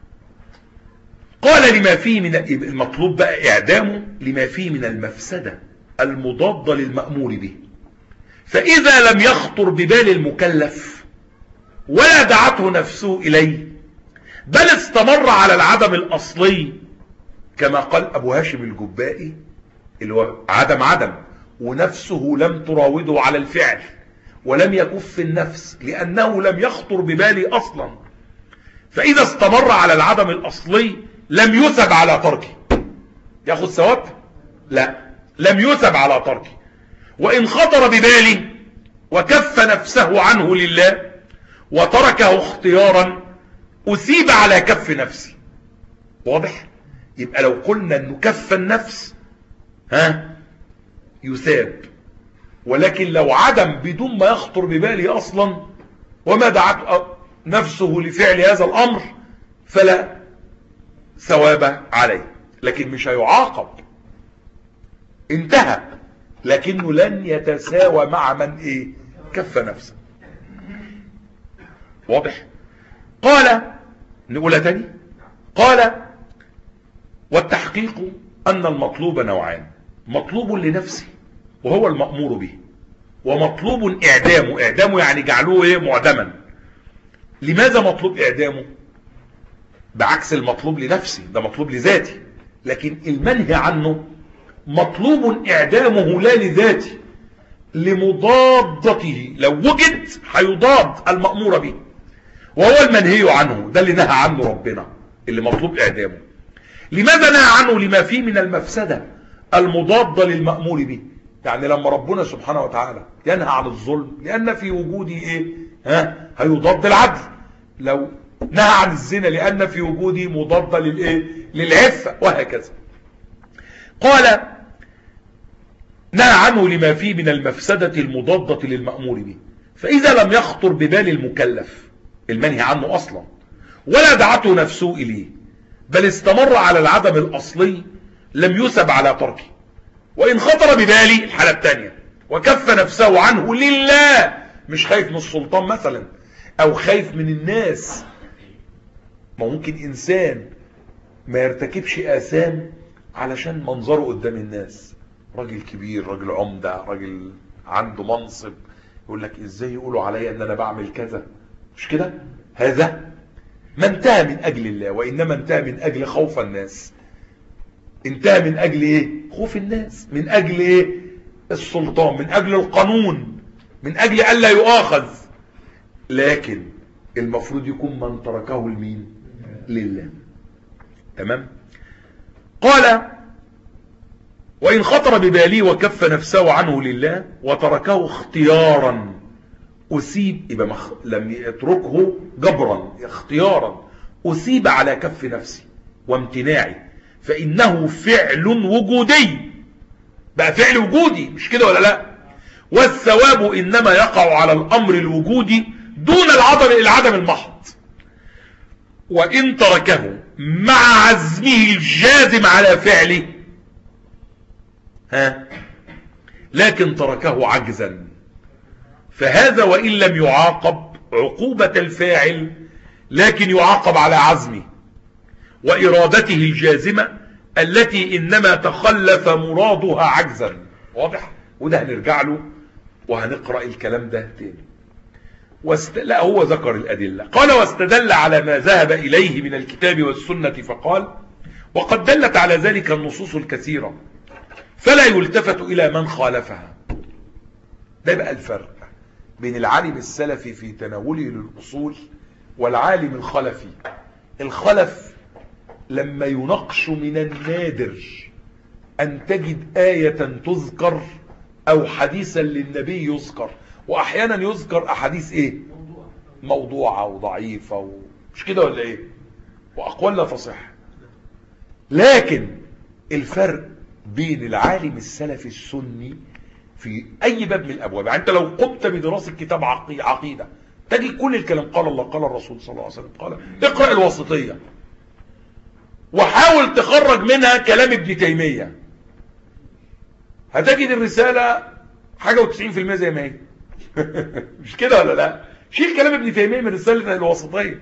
قال لما فيه من المطلوب بقى اعدامه لما فيه من المفسدة المضادة للمأمور به، فاذا لم يخطر ببال المكلف ولا دعته نفسه اليه، بل استمر على العدم الاصلي كما قال ابو هاشم الجبائي، اللي هو عدم عدم ونفسه لم تراوده على الفعل ولم يكف النفس لانه لم يخطر ببالي اصلا، فاذا استمر على العدم الاصلي لم يثب على تركه. ياخذ ثواب؟ لا، لم يثب على تركه. وان خطر ببالي وكف نفسه عنه لله وتركه اختيارا اثيب على كف نفسي. واضح؟ يبقى لو قلنا انه كف النفس ها يثاب، ولكن لو عدم بدون ما يخطر ببالي اصلا وما دعت نفسه لفعل هذا الامر فلا ثواب عليه، لكن مش هيعاقب، انتهى، لكنه لن يتساوى مع من ايه؟ كف نفسه. واضح؟ قال، نقولها تاني، قال والتحقيق ان المطلوب نوعان، مطلوب لنفسه وهو المأمور به، ومطلوب اعدامه. اعدامه يعني جعلوه ايه؟ معدما. لماذا مطلوب اعدامه؟ بعكس المطلوب لنفسه، ده مطلوب لذاتي، لكن المنهي عنه مطلوب اعدامه لا لذاته، لمضادته، لو وجد هيضاد المأمور به، وهو المنهي عنه، ده اللي نهى عنه ربنا، اللي مطلوب اعدامه. لماذا نهى عنه؟ لما فيه من المفسدة المضادة للمأمور به. يعني لما ربنا سبحانه وتعالى ينهى عن الظلم لأن في وجوده ايه؟ ها؟ هيضاد العدل. لو نهى عن الزنا لأن في وجوده مضادة للايه؟ للعفة، وهكذا. قال نهى عنه لما فيه من المفسدة المضادة للمأمور به، فإذا لم يخطر ببال المكلف المنهي عنه أصلا ولا دعته نفسه إليه، بل استمر على العدم الأصلي، لم يثب على تركه. وإن خطر ببالي، الحالة الثانية، وكف نفسه عنه لله، مش خايف من السلطان مثلا أو خايف من الناس. ما ممكن إنسان ما يرتكبش آثام علشان منظره قدام الناس، راجل كبير، راجل عمدة، راجل عنده منصب، يقول لك ازاي يقولوا عليا ان انا بعمل كذا، مش كده؟ هذا ما انتهى من اجل الله، وانما انتهى من اجل خوف الناس. انتهى من اجل ايه؟ خوف الناس، من اجل ايه؟ السلطان، من أجل القانون، من أجل ألا يؤاخذ، لكن المفروض يكون من تركه لمين؟ لله. تمام. قال وإن خطر ببالي وكف نفسه عنه لله وتركه اختيارا أسيب، يبقى مخ... لم يتركه جبرا، اختيارا أسيب على كف نفسي وامتناعي، فإنه فعل وجودي، بقى فعل وجودي، مش كده ولا لا؟ والثواب إنما يقع على الأمر الوجودي دون العدم العدم المحض. وإن تركه مع عزمه الجازم على فعله، ها، لكن تركه عجزا، فهذا وإن لم يعاقب عقوبة الفاعل لكن يعاقب على عزمه وإرادته الجازمة التي إنما تخلف مرادها عجزا. واضح؟ وده هنرجع له وهنقرأ الكلام ده تاني. واست... لا هو ذكر الأدلة. قال واستدل على ما ذهب إليه من الكتاب والسنة فقال وقد دلت على ذلك النصوص الكثيرة فلا يلتفت إلى من خالفها. ده بقى الفرق بين العالم السلفي في تناوله للأصول والعالم الخلفي. الخلف لما يناقش من النادر أن تجد آية تذكر أو حديثا للنبي يذكر، وأحيانا يذكر أحاديث إيه؟ موضوعة وضعيفة و... مش كده ولا إيه؟ وأقوال لا تصح. لكن الفرق بين العالم السلفي السني في أي باب من الأبواب، يعني أنت لو قمت بدراسة كتاب عقيدة تجد كل الكلام قال الله قال الرسول صلى الله عليه وسلم قال، اقرأ الواسطية وحاول تخرج منها كلام ابن تيمية، هتجد الرسالة حاجة وتسعين في المية زي ما هي. مش كده ولا لا؟ شيل كلام ابن تيمية من رسالة الواسطية،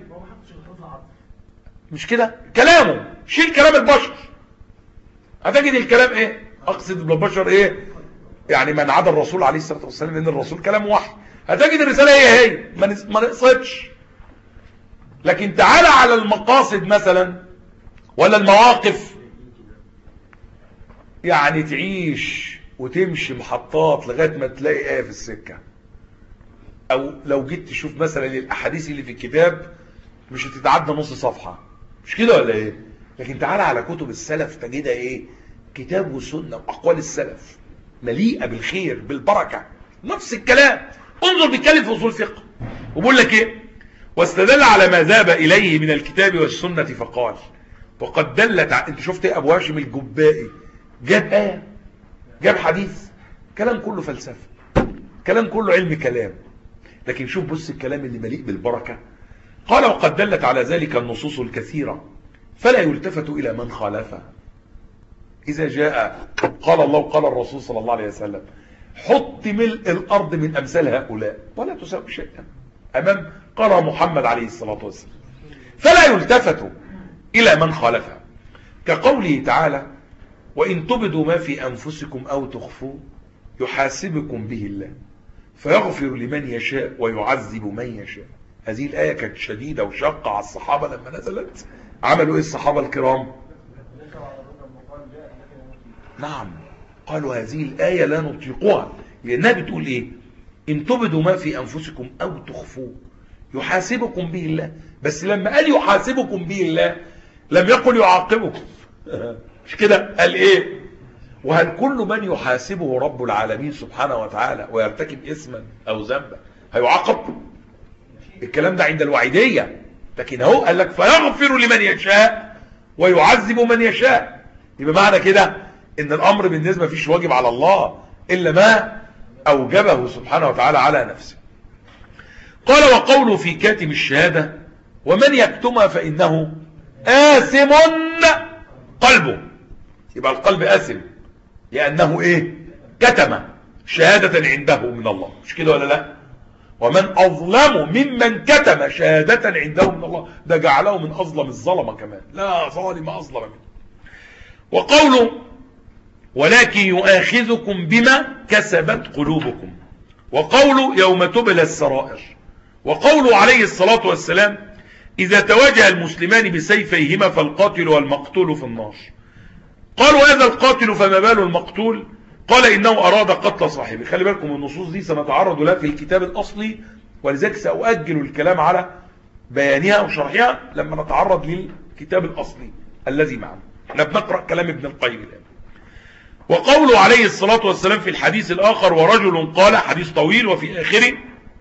مش كده؟ كلامه، شيل كلام البشر، هتجد الكلام ايه؟ اقصد بالبشر ايه؟ يعني من عدا الرسول عليه الصلاة والسلام، لان الرسول كلام وحي، هتجد الرسالة هي هي ما نقصدش. لكن تعالى على المقاصد مثلا ولا المواقف، يعني تعيش وتمشي محطات لغاية ما تلاقي آية في السكة، او لو جيت تشوف مثلا الاحاديث اللي في الكتاب مش هتتعدى نص صفحة، مش كده ولا ايه؟ لكن تعالى على كتب السلف تجدها ايه؟ كتاب وسنة واقوال السلف مليئة بالخير بالبركة. نفس الكلام، انظر بيتكلم في اصول فقه وبقول لك ايه؟ واستدل على ما ذهب اليه من الكتاب والسنة فقال وقد دلت ع... انت شفت ايه؟ ابو هاشم الجبائي جاب آية، جاب حديث، كلام كله فلسفة، كلام كله علم كلام. لكن شوف بص الكلام اللي مليء بالبركة. قال وقد دلت على ذلك النصوص الكثيرة فلا يلتفت إلى من خالفها. إذا جاء قال الله قال الرسول صلى الله عليه وسلم حط ملء الأرض من أمثال هؤلاء ولا تساوي شيئا أمام قال محمد عليه الصلاة والسلام، فلا يلتفت إلى من خالفها، كقوله تعالى وإن تبدوا ما في أنفسكم أو تخفوه يحاسبكم به الله فيغفر لمن يشاء ويعذب من يشاء. هذه الآية كانت شديدة وشاقة على الصحابة لما نزلت. عملوا إيه الصحابة الكرام؟ نعم، قالوا هذه الآية لا نطيقها، لأنها بتقول إيه؟ إن تبدوا ما في أنفسكم أو تخفوه يحاسبكم به الله. بس لما قال يحاسبكم به الله لم يقل يعاقبكم. مش كده؟ قال إيه؟ وهل كل من يحاسبه رب العالمين سبحانه وتعالى ويرتكب اسما أو ذنبا هيعاقب؟ الكلام ده عند الوعيدية. لكن هو قال لك فيغفر لمن يشاء ويعذب من يشاء. يبقى معنى كده ان الامر بالنسبة ما فيش واجب على الله الا ما اوجبه سبحانه وتعالى على نفسه. قال وقوله في كاتم الشهادة ومن يكتمها فانه آثم قلبه. يبقى القلب آثم لانه ايه؟ كتم شهادة عنده من الله، مش كده ولا لا؟ ومن أظلم ممن كتم شهادة عنده من الله، ده جعله من أظلم الظلمة كمان، لا ظالم أظلم منه. وقوله ولكن يؤاخذكم بما كسبت قلوبكم، وقوله يوم تبلى السرائر، وقوله عليه الصلاة والسلام إذا تواجه المسلمان بسيفيهما فالقاتل والمقتول في النار. قالوا هذا القاتل فما بال المقتول؟ قال إنه أراد قتل صاحبه. خلي بالكم النصوص دي سنتعرض لها في الكتاب الأصلي، ولذلك سأؤجل الكلام على بيانها وشرحها لما نتعرض للكتاب الأصلي الذي معنا. احنا بنقرأ كلام ابن القيم الآن. وقوله عليه الصلاة والسلام في الحديث الآخر: ورجل قال، حديث طويل وفي آخره: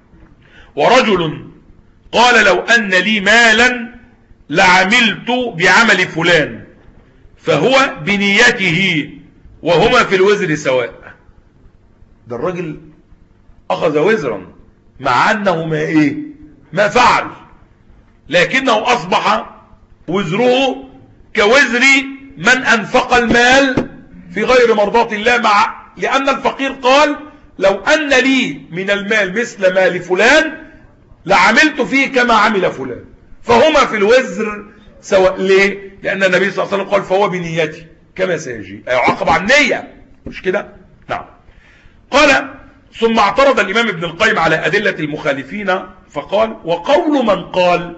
ورجل قال لو أن لي مالا لعملت بعمل فلان فهو بنيته وهما في الوزر سواء. ده الرجل أخذ وزرا مع أنه ما إيه ما فعل، لكنه أصبح وزره كوزر من أنفق المال في غير مرضاة الله، مع لأن الفقير قال لو أن لي من المال مثل مال فلان لعملت فيه كما عمل فلان، فهما في الوزر سواء. ليه؟ لأن النبي صلى الله عليه وسلم قال فهو بنيتي كما سيجي، يعاقب عن النية، مش كده؟ نعم. قال: ثم اعترض الإمام ابن القيم على أدلة المخالفين فقال: وقول من قال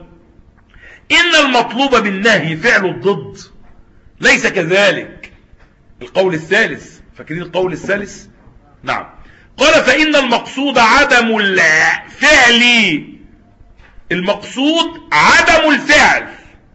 إن المطلوب بالنهي فعل الضد ليس كذلك. القول الثالث، فاكرين القول الثالث؟ نعم. قال: فإن المقصود عدم الفعل، المقصود عدم الفعل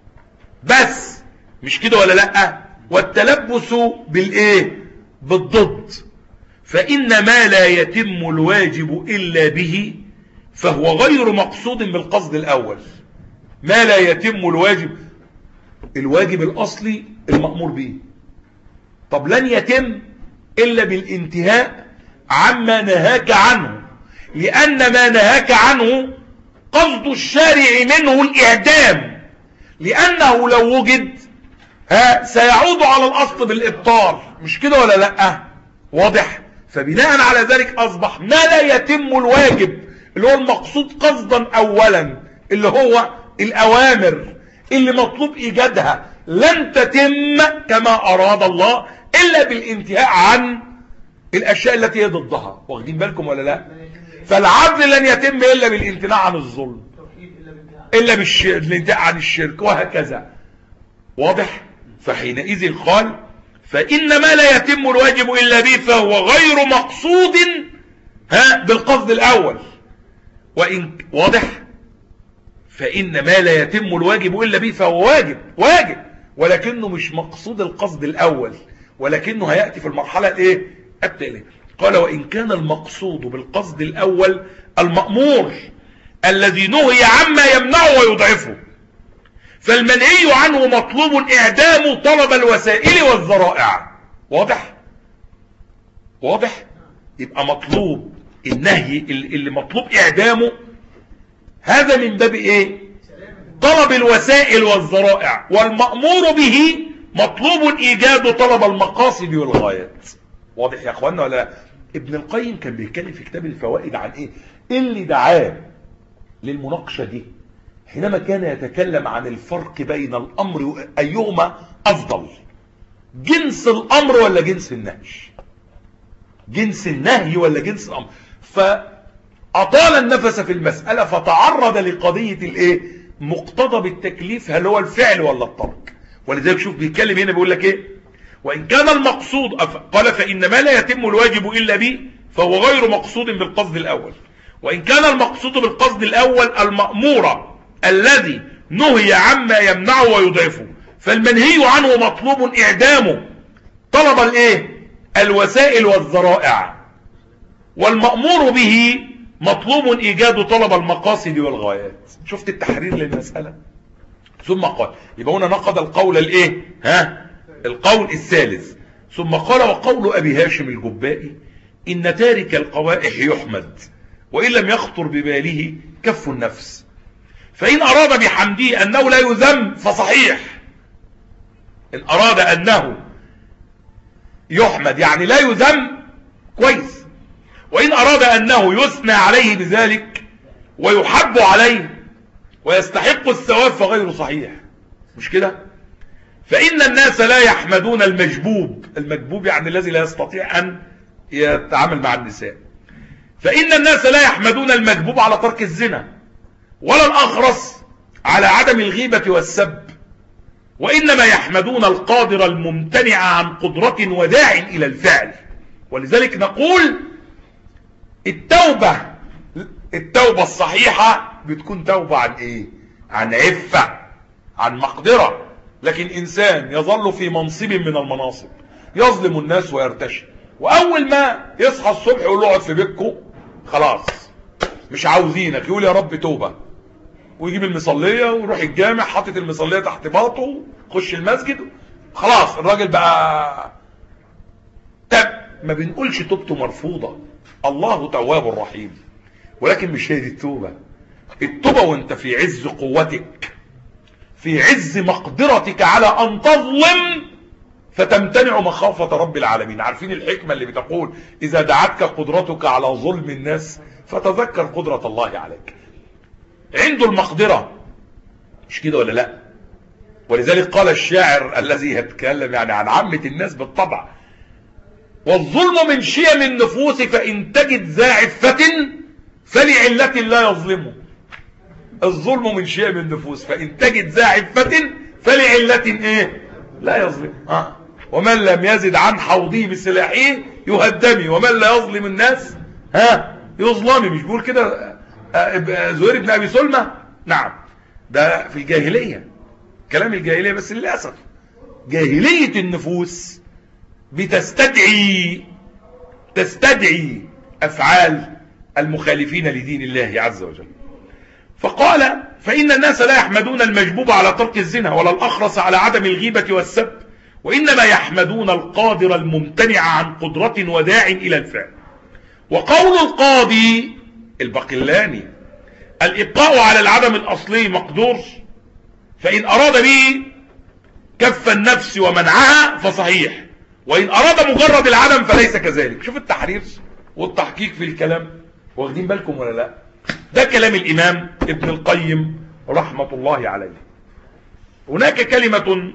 بس، مش كده ولا لأ؟ والتلبس بالإيه؟ بالضد. فإن ما لا يتم الواجب إلا به فهو غير مقصود بالقصد الأول. ما لا يتم الواجب، الواجب الأصلي المأمور به، طب لن يتم إلا بالانتهاء عما نهاك عنه، لأن ما نهاك عنه قصد الشارع منه الإعدام، لأنه لو وجد ها سيعود على الأصل بالإبطال، مش كده ولا لأ؟ واضح؟ فبناء على ذلك أصبح ما لا يتم الواجب اللي هو المقصود قصدا أولا، اللي هو الأوامر اللي مطلوب إيجادها لن تتم كما أراد الله إلا بالانتهاء عن الأشياء التي هي ضدها. واخدين بالكم ولا لا؟ فالعدل لن يتم إلا بالانتهاء عن الظلم، إلا بالانتهاء عن الشرك، وهكذا. واضح؟ فحينئذ قال: فإن ما لا يتم الواجب إلا به فهو غير مقصود ها بالقصد الأول. وإن واضح؟ فإن ما لا يتم الواجب إلا به فهو واجب واجب ولكنه مش مقصود القصد الأول، ولكنه هيأتي في المرحلة الايه التالية. قال: وإن كان المقصود بالقصد الأول المأمور الذي نهي عما يمنعه ويضعفه، فالمنهي عنه مطلوب إعدام طلب الوسائل والذرائع. واضح؟ واضح؟ يبقى مطلوب النهي اللي مطلوب إعدامه هذا من باب إيه؟ طلب الوسائل والذرائع، والمأمور به مطلوب إيجاد طلب المقاصد والغايات. واضح يا أخوانا ولا؟ ابن القيم كان بيتكلم في كتاب الفوائد عن إيه؟ اللي دعاه للمناقشة دي حينما كان يتكلم عن الفرق بين الأمر أيهما أفضل، جنس الأمر ولا جنس النهي، جنس النهي ولا جنس الأمر. فأطال النفس في المسألة فتعرض لقضية الإيه؟ مقتضى بالتكليف، هل هو الفعل ولا الترك. ولذلك شوف بيتكلم هنا بيقول لك إيه؟ وإن كان المقصود قال: فإن ما لا يتم الواجب إلا به فهو غير مقصود بالقصد الأول. وإن كان المقصود بالقصد الأول المأمور الذي نهي عما يمنعه ويضعفه، فالمنهي عنه مطلوب إعدامه طلب الايه الوسائل والذرائع، والمأمور به مطلوب إيجاد طلب المقاصد والغايات. شفت التحرير للمسألة؟ ثم قال، يبقى هنا نقض القول الايه ها القول الثالث. ثم قال: وقول أبي هاشم الجبائي: إن تارك القوائح يحمد وإن لم يخطر بباله كف النفس، فإن أراد بحمده أنه لا يذم فصحيح. إن أراد أنه يحمد يعني لا يذم كويس، وإن أراد أنه يثنى عليه بذلك ويحب عليه ويستحق الثواب فغير صحيح. مش كده؟ فإن الناس لا يحمدون المجبوب، المجبوب يعني الذي لا يستطيع أن يتعامل مع النساء. فإن الناس لا يحمدون المجبوب على ترك الزنا، ولا الأخرس على عدم الغيبة والسب، وإنما يحمدون القادر الممتنع عن قدرة وداع إلى الفعل. ولذلك نقول التوبة التوبة الصحيحة بتكون توبة عن ايه؟ عن عفة، عن مقدرة. لكن انسان يظل في منصب من المناصب يظلم الناس ويرتشي، واول ما يصحى الصبح يقول له اقعد في بيتكم خلاص مش عاوزينك، يقول يا رب توبة، ويجيب المصلية ويروح الجامع حاطط المصلية تحت باطه، خش المسجد، خلاص الراجل بقى تاب. ما بنقولش توبته مرفوضة، الله تواب رحيم، ولكن مش هي دي التوبة. التوبة وانت في عز قوتك، في عز مقدرتك على ان تظلم فتمتنع مخافة رب العالمين. عارفين الحكمة اللي بتقول اذا دعتك قدرتك على ظلم الناس فتذكر قدرة الله عليك. عنده المقدرة، مش كده ولا لا؟ ولذلك قال الشاعر الذي يتكلم يعني عن عامة الناس بالطبع: والظلم من شيم النفوس فإن تجد ذا عفة فلعلة لا يظلمه. الظلم من شيم النفوس فإن تجد ذا عفة فلعلة ايه؟ لا يظلم. آه. ومن لم يزد عن حوضه بسلاحه يهدمي، ومن لا يظلم الناس ها يظلمي. مش بيقول كده زهير بن ابي سلمى؟ نعم، ده في الجاهلية، كلام الجاهلية. بس للأسف جاهلية النفوس بتستدعي تستدعي أفعال المخالفين لدين الله عز وجل. فقال: فإن الناس لا يحمدون المجبوب على ترك الزنا ولا الأخرس على عدم الغيبة والسب، وإنما يحمدون القادر الممتنع عن قدرة وداع إلى الفعل. وقول القاضي البقلاني: الإبقاء على العدم الأصلي مقدور، فإن أراد به كف النفس ومنعها فصحيح، وإن أراد مجرد العدم فليس كذلك. شوف التحرير والتحقيق في الكلام، واخدين بالكم ولا لا؟ ده كلام الإمام ابن القيم رحمة الله عليه. هناك كلمة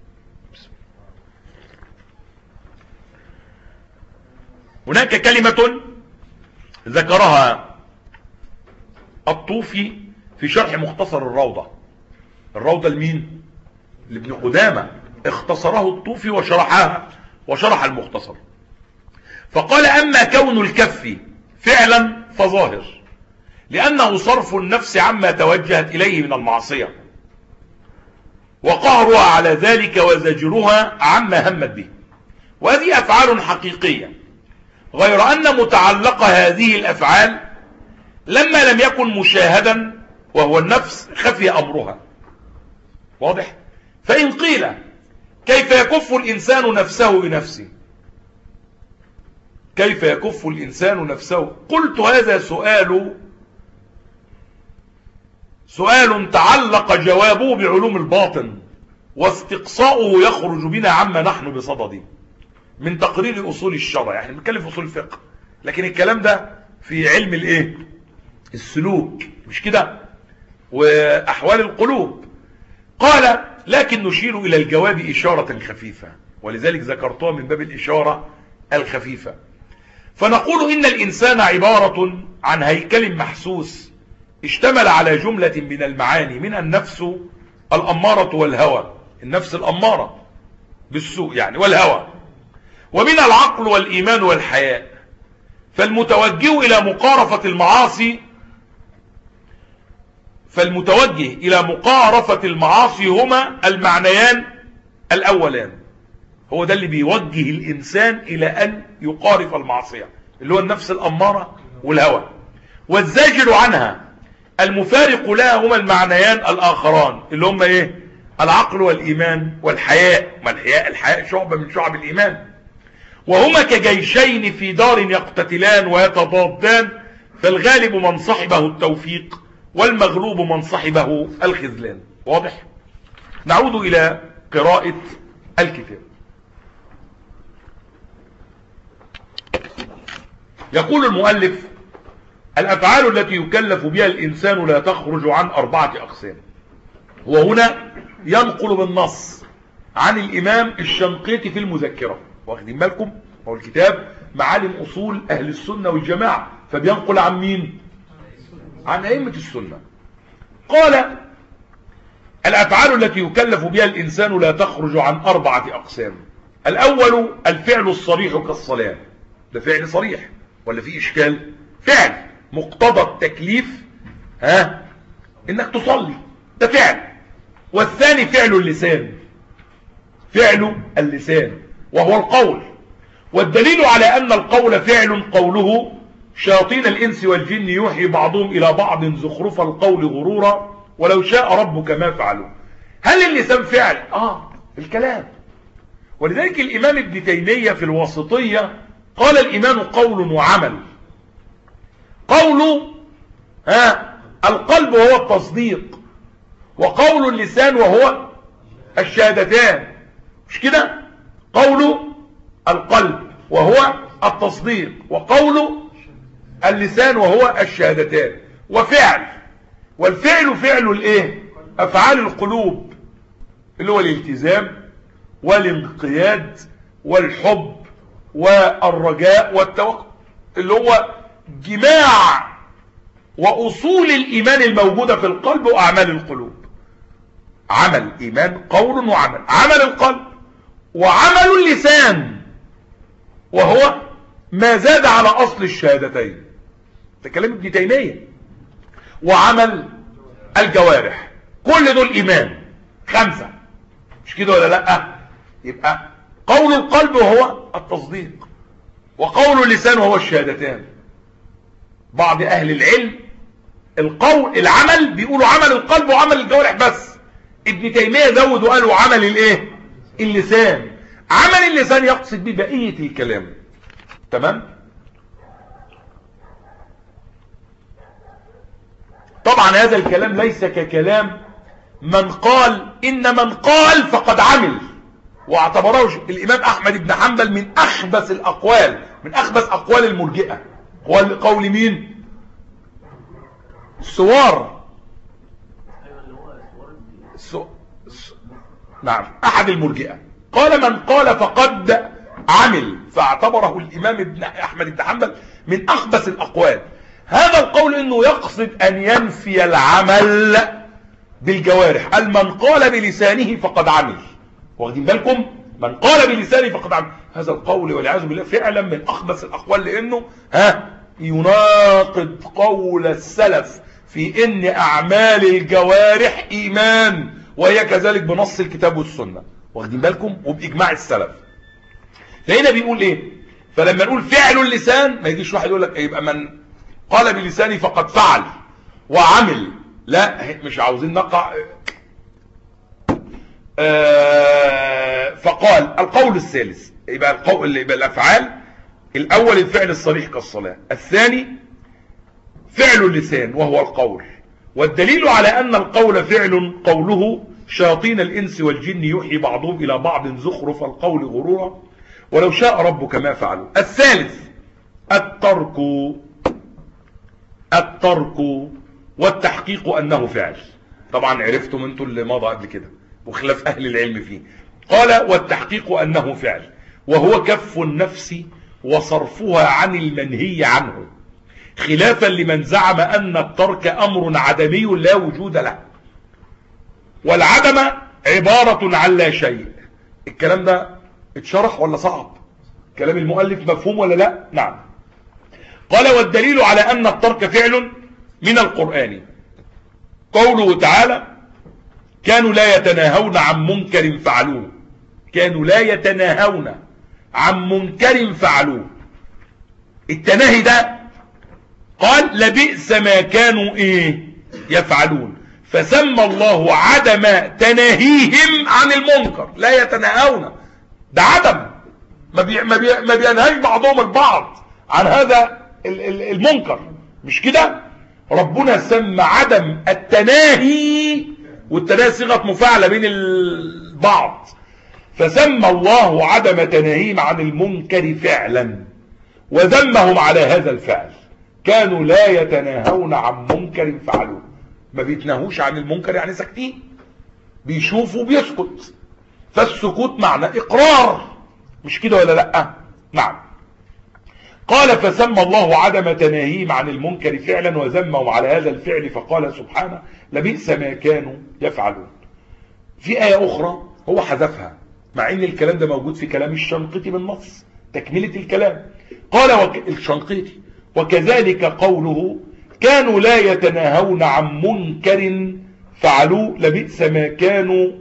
هناك كلمة ذكرها الطوفي في شرح مختصر الروضة. الروضة لمين؟ لابن قدامة، اختصره الطوفي وشرحها وشرح المختصر. فقال: أما كون الكف فعلا فظاهر، لأنه صرف النفس عما توجهت إليه من المعصية، وقهرها على ذلك وزجرها عما همت به، وهذه أفعال حقيقية، غير أن متعلق هذه الأفعال لما لم يكن مشاهدا وهو النفس خفي أمرها. واضح؟ فإن قيل: كيف يكف الإنسان نفسه بنفسه؟ كيف يكف الإنسان نفسه؟ قلت: هذا سؤال سؤال تعلق جوابه بعلوم الباطن، واستقصاؤه يخرج بنا عما نحن بصدده من تقرير أصول الشرع. يعني بنتكلم في أصول الفقه، لكن الكلام ده في علم الايه؟ السلوك، مش كده؟ وأحوال القلوب. قال: لكن نشير إلى الجواب إشارة خفيفة، ولذلك ذكرتها من باب الإشارة الخفيفة. فنقول إن الإنسان عبارة عن هيكل محسوس اشتمل على جملة من المعاني، من النفس الأمارة والهوى، النفس الأمارة بالسوء يعني والهوى، ومن العقل والإيمان والحياء. فالمتوجه إلى مقارفة المعاصي فالمتوجه إلى مقارفة المعاصي هما المعنيان الأولان. هو ده اللي بيوجه الإنسان إلى أن يقارف المعصية، اللي هو النفس الأمارة والهوى. والزاجر عنها المفارق لها هما المعنيان الآخران، اللي هما إيه؟ العقل والإيمان والحياء. ما الحياء الحياء شعبة من شعب الإيمان. وهما كجيشين في دار يقتتلان ويتضادان، فالغالب من صحبه التوفيق والمغلوب من صحبه الخذلان. واضح؟ نعود إلى قراءة الكتاب. يقول المؤلف: الأفعال التي يكلف بها الإنسان لا تخرج عن أربعة أقسام. وهنا ينقل بالنص عن الإمام الشنقيطي في المذكرة. واخدين بالكم؟ هو الكتاب معالم أصول أهل السنة والجماعة، فبينقل عن مين؟ عن أئمة السنة. قال: الأفعال التي يكلف بها الإنسان لا تخرج عن أربعة أقسام. الأول الفعل الصريح كالصلاة، ده فعل صريح ولا في اشكال؟ فعل مقتضى التكليف ها انك تصلي، ده فعل. والثاني فعل اللسان، فعل اللسان وهو القول. والدليل على ان القول فعل قوله شياطين الانس والجن يوحي بعضهم الى بعض زخرف القول غرورا ولو شاء ربك ما فعلوا. هل اللسان فعل؟ اه الكلام. ولذلك الامام ابن تيمية في الواسطية قال الايمان قول وعمل. قول ها القلب وهو التصديق، وقول اللسان وهو الشهادتان، مش كده؟ قول القلب وهو التصديق، وقول اللسان وهو الشهادتان، وفعل. والفعل فعل الايه؟ افعال القلوب اللي هو الالتزام والانقياد والحب والرجاء والتوكل، اللي هو جماع واصول الايمان الموجودة في القلب واعمال القلوب. عمل ايمان قول وعمل، عمل القلب وعمل اللسان وهو ما زاد على اصل الشهادتين، ده كلام ابن تيمية. وعمل الجوارح، كل دول ايمان خمسة، مش كده ولا لا؟ يبقى قول القلب وهو التصديق، وقول اللسان وهو الشهادتان. بعض اهل العلم القول العمل بيقولوا عمل القلب وعمل الجوارح بس، ابن تيمية زود وقالوا عمل الايه؟ اللسان. عمل اللسان يقصد به بقية الكلام. تمام؟ طبعا هذا الكلام ليس ككلام من قال ان من قال فقد عمل، واعتبره الامام احمد بن حنبل من اخبث الاقوال، من اخبث اقوال المرجئة. قول قول مين؟ السوار. سو... سو... نعم احد المرجئة قال من قال فقد عمل، فاعتبره الامام ابن احمد بن حنبل من اخبث الاقوال. هذا القول انه يقصد ان ينفي العمل بالجوارح، قال من قال بلسانه فقد عمل. واخدين بالكم؟ من قال بلسانه فقد عمل، هذا القول والعياذ بالله فعلا من اخبث الاقوال، لانه ها يناقض قول السلف في ان اعمال الجوارح ايمان، وهي كذلك بنص الكتاب والسنة. واخدين بالكم؟ وباجماع السلف. فهنا بيقول ايه؟ فلما نقول فعل اللسان ما يجيش واحد يقول لك يبقى من قال بلسانه فقد فعل وعمل، لا مش عاوزين نقع. آه فقال القول الثالث يبقى القول يبقى الافعال. الاول الفعل الصريح كالصلاة، الثاني فعل اللسان وهو القول. والدليل على ان القول فعل قوله شياطين الانس والجن يوحي بعضهم الى بعض زخرف القول غرورا ولو شاء ربك ما فعلوا. الثالث الترك، الترك والتحقيق انه فعل. طبعا عرفتم انتم اللي مضى قبل كده وخلاف اهل العلم فيه. قال والتحقيق انه فعل وهو كف النفس وصرفها عن المنهي عنه، خلافا لمن زعم ان الترك امر عدمي لا وجود له، والعدم عبارة عن لا شيء. الكلام ده اتشرح ولا صعب؟ كلام المؤلف مفهوم ولا لا؟ نعم. قال والدليل على ان الترك فعل من القرآن قوله تعالى كانوا لا يتناهون عن منكر فعلوه، كانوا لا يتناهون عن منكر فعلوه. التناهي ده قال لبئس ما كانوا ايه يفعلون، فسمى الله عدم تناهيهم عن المنكر. لا يتناهون ده عدم، ما, بي ما, بي ما بينهاش بعضهم البعض عن هذا المنكر، مش كده؟ ربنا سمى عدم التناهي، والتناهي صيغه مفاعله بين البعض، فسمى الله عدم تناهيهم عن المنكر فعلا وذمهم على هذا الفعل. كانوا لا يتناهون عن منكر فعلوه، ما بيتناهوش عن المنكر يعني ساكتين، بيشوفوا بيسكت، فالسكوت معنى اقرار، مش كده ولا لا؟ نعم. قال فسمى الله عدم تناهيهم عن المنكر فعلا وذمهم على هذا الفعل، فقال سبحانه لبئس ما كانوا يفعلون. في آية أخرى هو حذفها، مع ان الكلام ده موجود في كلام الشنقيطي بالنص، تكملة الكلام. قال وك... الشنقيطي وكذلك قوله كانوا لا يتناهون عن منكر فعلوه لبئس ما كانوا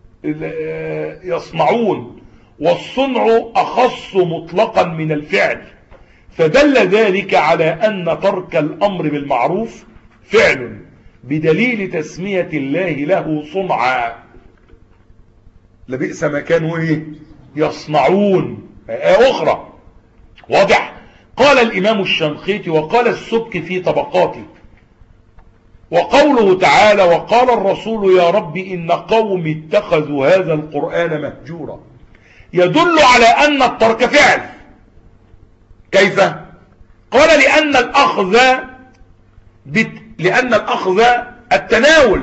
يصنعون، والصنع أخص مطلقا من الفعل، فدل ذلك على أن ترك الأمر بالمعروف فعل بدليل تسمية الله له صنعا. لبئس ما كانوا ايه يصنعون. آية أخرى واضح. قال الإمام الشنقيطي وقال السبكي في طبقاته وقوله تعالى وقال الرسول يا رب إن قوم اتخذوا هذا القرآن مهجورا يدل على أن الترك فعل. كيف؟ قال لأن الأخذ بت... لأن الأخذ التناول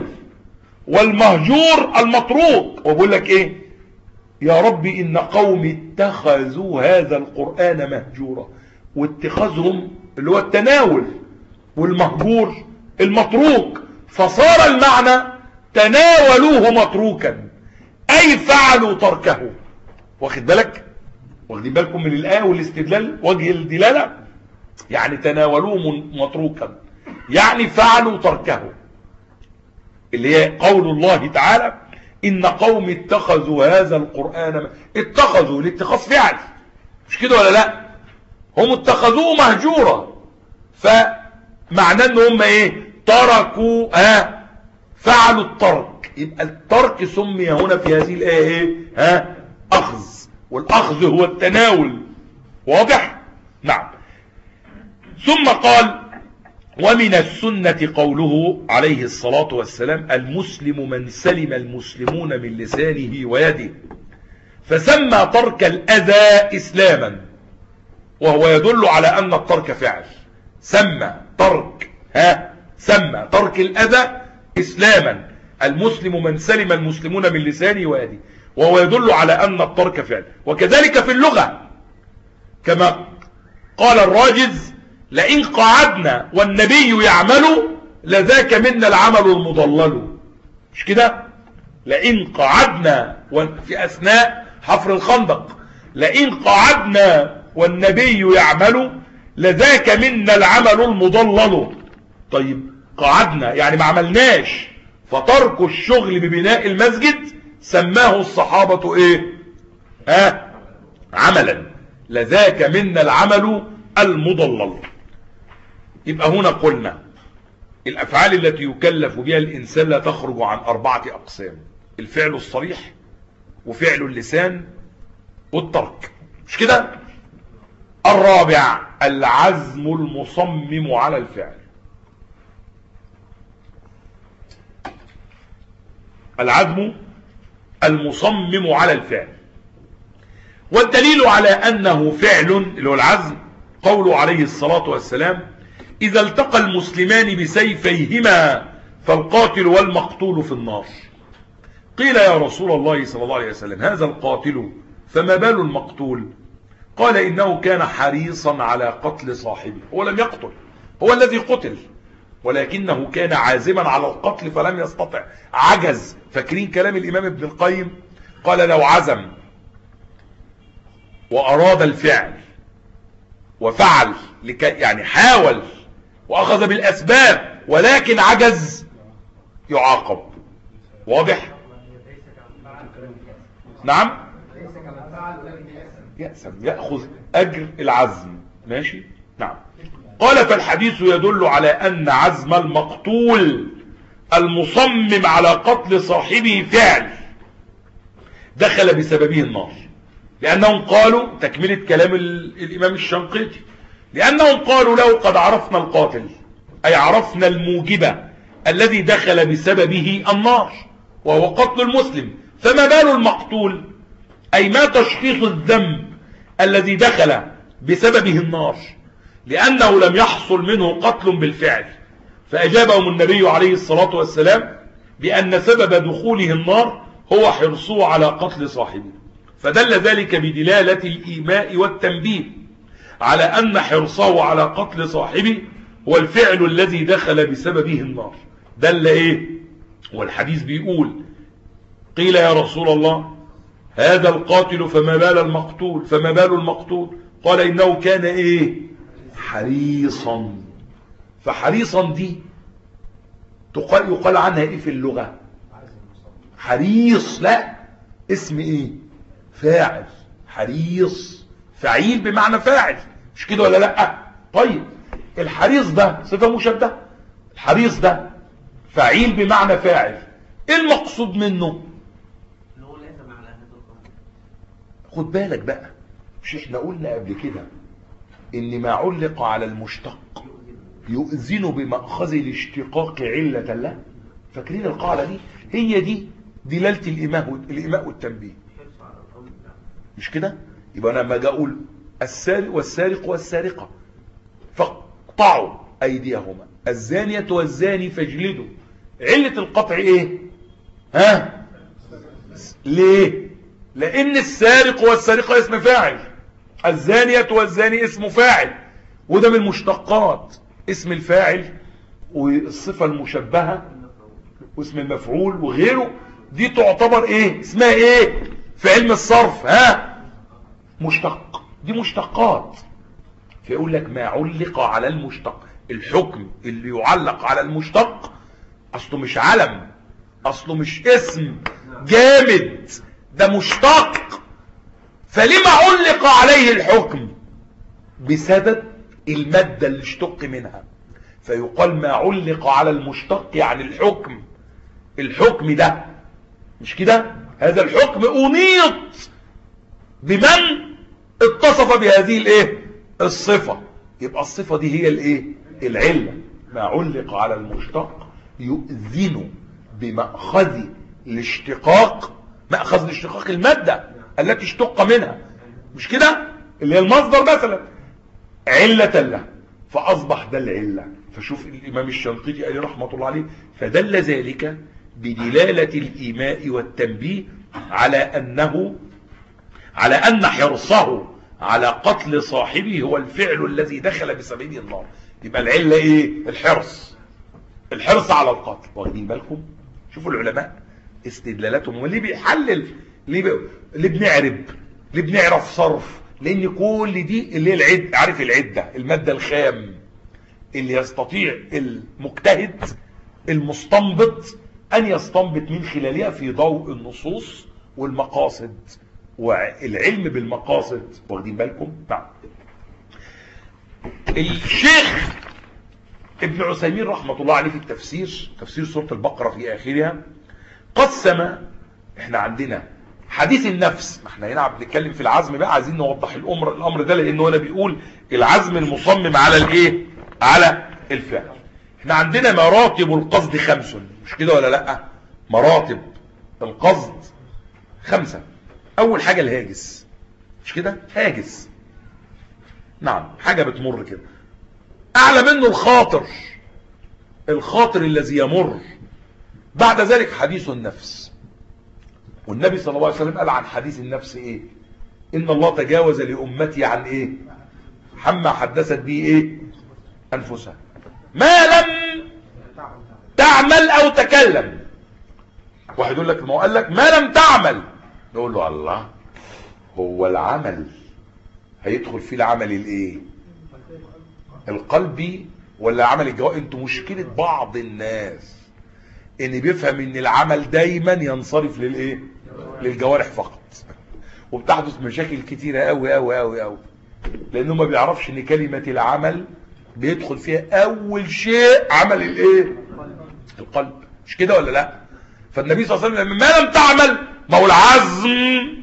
والمهجور المتروك. وبقول لك إيه يا رب إن قوم اتخذوا هذا القرآن مهجورا، واتخاذهم اللي هو التناول والمهجور المتروك، فصار المعنى تناولوه متروكا أي فعلوا تركه. واخد بالك؟ واخدين بالكم من الآية والاستدلال وجه الدلالة؟ يعني تناولوه متروكا يعني فعلوا تركه، اللي هي قول الله تعالى إن قوم اتخذوا هذا القرآن. اتخذوا الاتخاذ فعل مش كده ولا لا؟ هم اتخذوه مهجورا، فمعناه ان هم ايه تركوا ها فعلوا الترك. يبقى الترك سمي هنا في هذه الآية ايه ها أخذ، والأخذ هو التناول. واضح؟ نعم. ثم قال ومن السنة قوله عليه الصلاة والسلام المسلم من سلم المسلمون من لسانه ويده، فسمى ترك الأذى إسلاما، وهو يدل على أن الترك فعل. سمى ترك ها سمى ترك الأذى إسلاما، المسلم من سلم المسلمون من لسانه ويده، وهو يدل على أن الترك فعل. وكذلك في اللغة كما قال الراجز لئن قعدنا والنبي يعمل لذاك منا العمل المضلل. مش كده؟ لئن قعدنا في أثناء حفر الخندق لئن قعدنا والنبي يعمل لذاك منا العمل المضلل. طيب قعدنا يعني ما عملناش، فترك الشغل ببناء المسجد سماه الصحابة ايه ها عملا، لذاك منا العمل المضلل. يبقى هنا قلنا الأفعال التي يكلف بها الإنسان لا تخرج عن أربعة أقسام: الفعل الصريح وفعل اللسان والترك. مش كده؟ الرابع العزم المصمم على الفعل. العزم المصمم على الفعل، والدليل على أنه فعل اللي هو العزم قوله عليه الصلاة والسلام إذا التقى المسلمان بسيفيهما فالقاتل والمقتول في النار. قيل يا رسول الله صلى الله عليه وسلم هذا القاتل فما بال المقتول؟ قال إنه كان حريصا على قتل صاحبه. هو لم يقتل، هو الذي قتل، ولكنه كان عازما على القتل فلم يستطع، عجز. فاكرين كلام الإمام ابن القيم؟ قال لو عزم وأراد الفعل وفعل لكي يعني حاول وأخذ بالأسباب ولكن عجز يعاقب. واضح؟ نعم، يأسم يأخذ أجر العزم. ماشي؟ نعم. قال فالحديث يدل على أن عزم المقتول المصمم على قتل صاحبه فعل دخل بسببه النار، لأنهم قالوا تكملة كلام الإمام الشنقيطي، لأنهم قالوا لو قد عرفنا القاتل أي عرفنا الموجب الذي دخل بسببه النار وهو قتل المسلم، فما بال المقتول؟ أي ما تشخيص الذنب الذي دخل بسببه النار، لأنه لم يحصل منه قتل بالفعل. فأجابهم النبي عليه الصلاة والسلام بأن سبب دخوله النار هو حرصه على قتل صاحبه، فدل ذلك بدلالة الإيماء والتنبيه على أن حرصه على قتل صاحبه هو الفعل الذي دخل بسببه النار. دل إيه؟ والحديث بيقول قيل يا رسول الله هذا القاتل فما بال المقتول فما بال المقتول؟ قال إنه كان إيه حريصا. فحريصا دي تقال يقال عنها إيه في اللغة؟ حريص، لا اسم إيه فاعل. حريص فعيل بمعنى فاعل، مش كده ولا لا؟ طيب الحريص ده صفة مشبهة، الحريص ده فعيل بمعنى فاعل، ايه المقصود منه؟ خد بالك بقى، مش احنا قلنا قبل كده ان ما علق على المشتق يؤذن بمأخذ الاشتقاق علة له؟ فاكرين القاعدة دي؟ هي دي دلالة الإيماء الإيماء والتنبيه، مش كده؟ يبقى انا لما اجي اقول السارق والسارق والسارقة فاقطعوا ايديهما، الزانية والزاني فاجلدوا، علة القطع ايه؟ ها؟ ليه؟ لان السارق والسارقة اسم فاعل، الزانية والزاني اسم فاعل، وده من المشتقات، اسم الفاعل والصفة المشبهة واسم المفعول وغيره، دي تعتبر ايه؟ اسمها ايه في علم الصرف؟ ها؟ مشتق، دي مشتقات. فيقول لك ما علق على المشتق، الحكم اللي يعلق على المشتق اصله مش علم، اصله مش اسم جامد، ده مشتق. فلما علق عليه الحكم؟ بسبب المادة اللي اشتق منها. فيقال ما علق على المشتق يعني الحكم، الحكم ده مش كده؟ هذا الحكم أنيط بمن اتصف بهذه الايه الصفة، يبقى الصفة دي هي الايه العلة. ما علق على المشتق يؤذن بمأخذ الاشتقاق، مأخذ الاشتقاق المادة التي اشتق منها، مش كده؟ اللي هي المصدر مثلا، علة له، فأصبح ده العلة. فشوف الإمام الشنقيطي عليه رحمة الله عليه، فدل ذلك بدلالة الإيماء والتنبيه على أنه على أن حرصه على قتل صاحبه هو الفعل الذي دخل بسبيل النار. يبقى العلة ايه؟ الحرص، الحرص على القتل. واخدين بالكم؟ شوفوا العلماء استدلالاتهم، واللي بيحلل ليه, ب... ليه بنعرب، ليه بنعرف صرف، لان كل دي اللي هي العد، عارف العدة المادة الخام اللي يستطيع المجتهد المستنبط ان يستنبط من خلالها في ضوء النصوص والمقاصد والعلم بالمقاصد. واخدين بالكم؟ نعم. الشيخ ابن عثيمين رحمة الله عليه في التفسير، تفسير سورة البقرة في آخرها، قسم. احنا عندنا حديث النفس، احنا هنا بنتكلم في العزم بقى، عايزين نوضح الامر الامر ده، لانه هنا بيقول العزم المصمم على الايه؟ على الفعل. احنا عندنا مراتب القصد خمس، مش كده ولا لا؟ مراتب القصد خمسة. اول حاجة الهاجس، مش كده؟ هاجس، نعم، حاجة بتمر كده. اعلى منه الخاطر، الخاطر الذي يمر. بعد ذلك حديث النفس، والنبي صلى الله عليه وسلم قال عن حديث النفس ايه؟ ان الله تجاوز لامتي عن ايه؟ حما حدثت به ايه؟ انفسها، ما لم تعمل او تكلم. واحد يقول لك، ما هو قال لك ما لم تعمل، نقول له الله، هو العمل هيدخل فيه العمل الايه؟ القلبي ولا عمل الجوارح؟ انتوا مشكلة بعض الناس ان بيفهم ان العمل دايما ينصرف للايه؟ للجوارح فقط، وبتحدث مشاكل كتيرة قوي قوي قوي قوي، لانه ما بيعرفش ان كلمة العمل بيدخل فيها اول شيء عمل الايه؟ القلب، مش كده ولا لا؟ فالنبي صلى الله عليه وسلم ما لم تعمل، ما هو العزم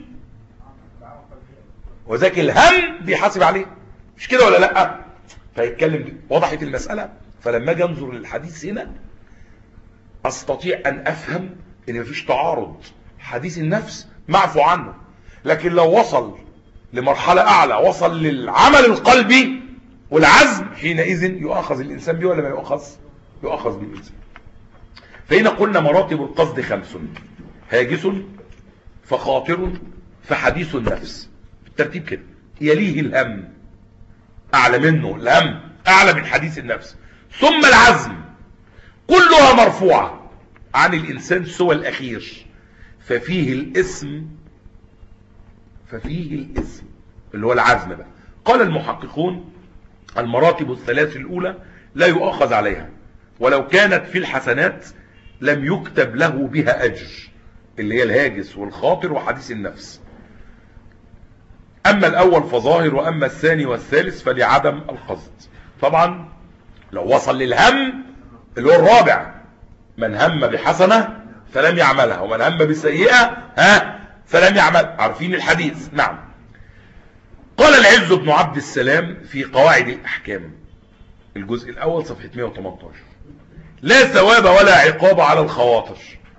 وذاك الهم بيحاسب عليه، مش كده ولا لا؟ فيتكلم، وضحت المسألة. فلما اجي انظر للحديث هنا استطيع ان افهم ان مفيش تعارض، حديث النفس معفو عنه، لكن لو وصل لمرحلة اعلى، وصل للعمل القلبي والعزم، حينئذ يؤخذ الانسان به ولا ما يؤخذ؟ يؤخذ بالانسان. فهنا قلنا مراتب القصد خمس: هاجس، فخاطر، فحديث النفس، بالترتيب كده. يليه الهم، اعلى منه الهم، اعلى من حديث النفس، ثم العزم، كلها مرفوعة عن الانسان سوى الاخير، ففيه الاسم، ففيه الاسم اللي هو العزم بقى. قال المحققون المراتب الثلاث الأولى لا يؤخذ عليها، ولو كانت في الحسنات لم يكتب له بها أجر، اللي هي الهاجس والخاطر وحديث النفس. أما الأول فظاهر، وأما الثاني والثالث فلعدم القصد. طبعا لو وصل للهم اللي هو الرابع، من هم بحسنة فلم يعملها، ومن هم بسيئة ها فلم يعمل، عارفين الحديث. نعم. قال العز بن عبد السلام في قواعد الأحكام الجزء الأول صفحة مئة وثمانية عشر: لا ثواب ولا عقاب على الخواطر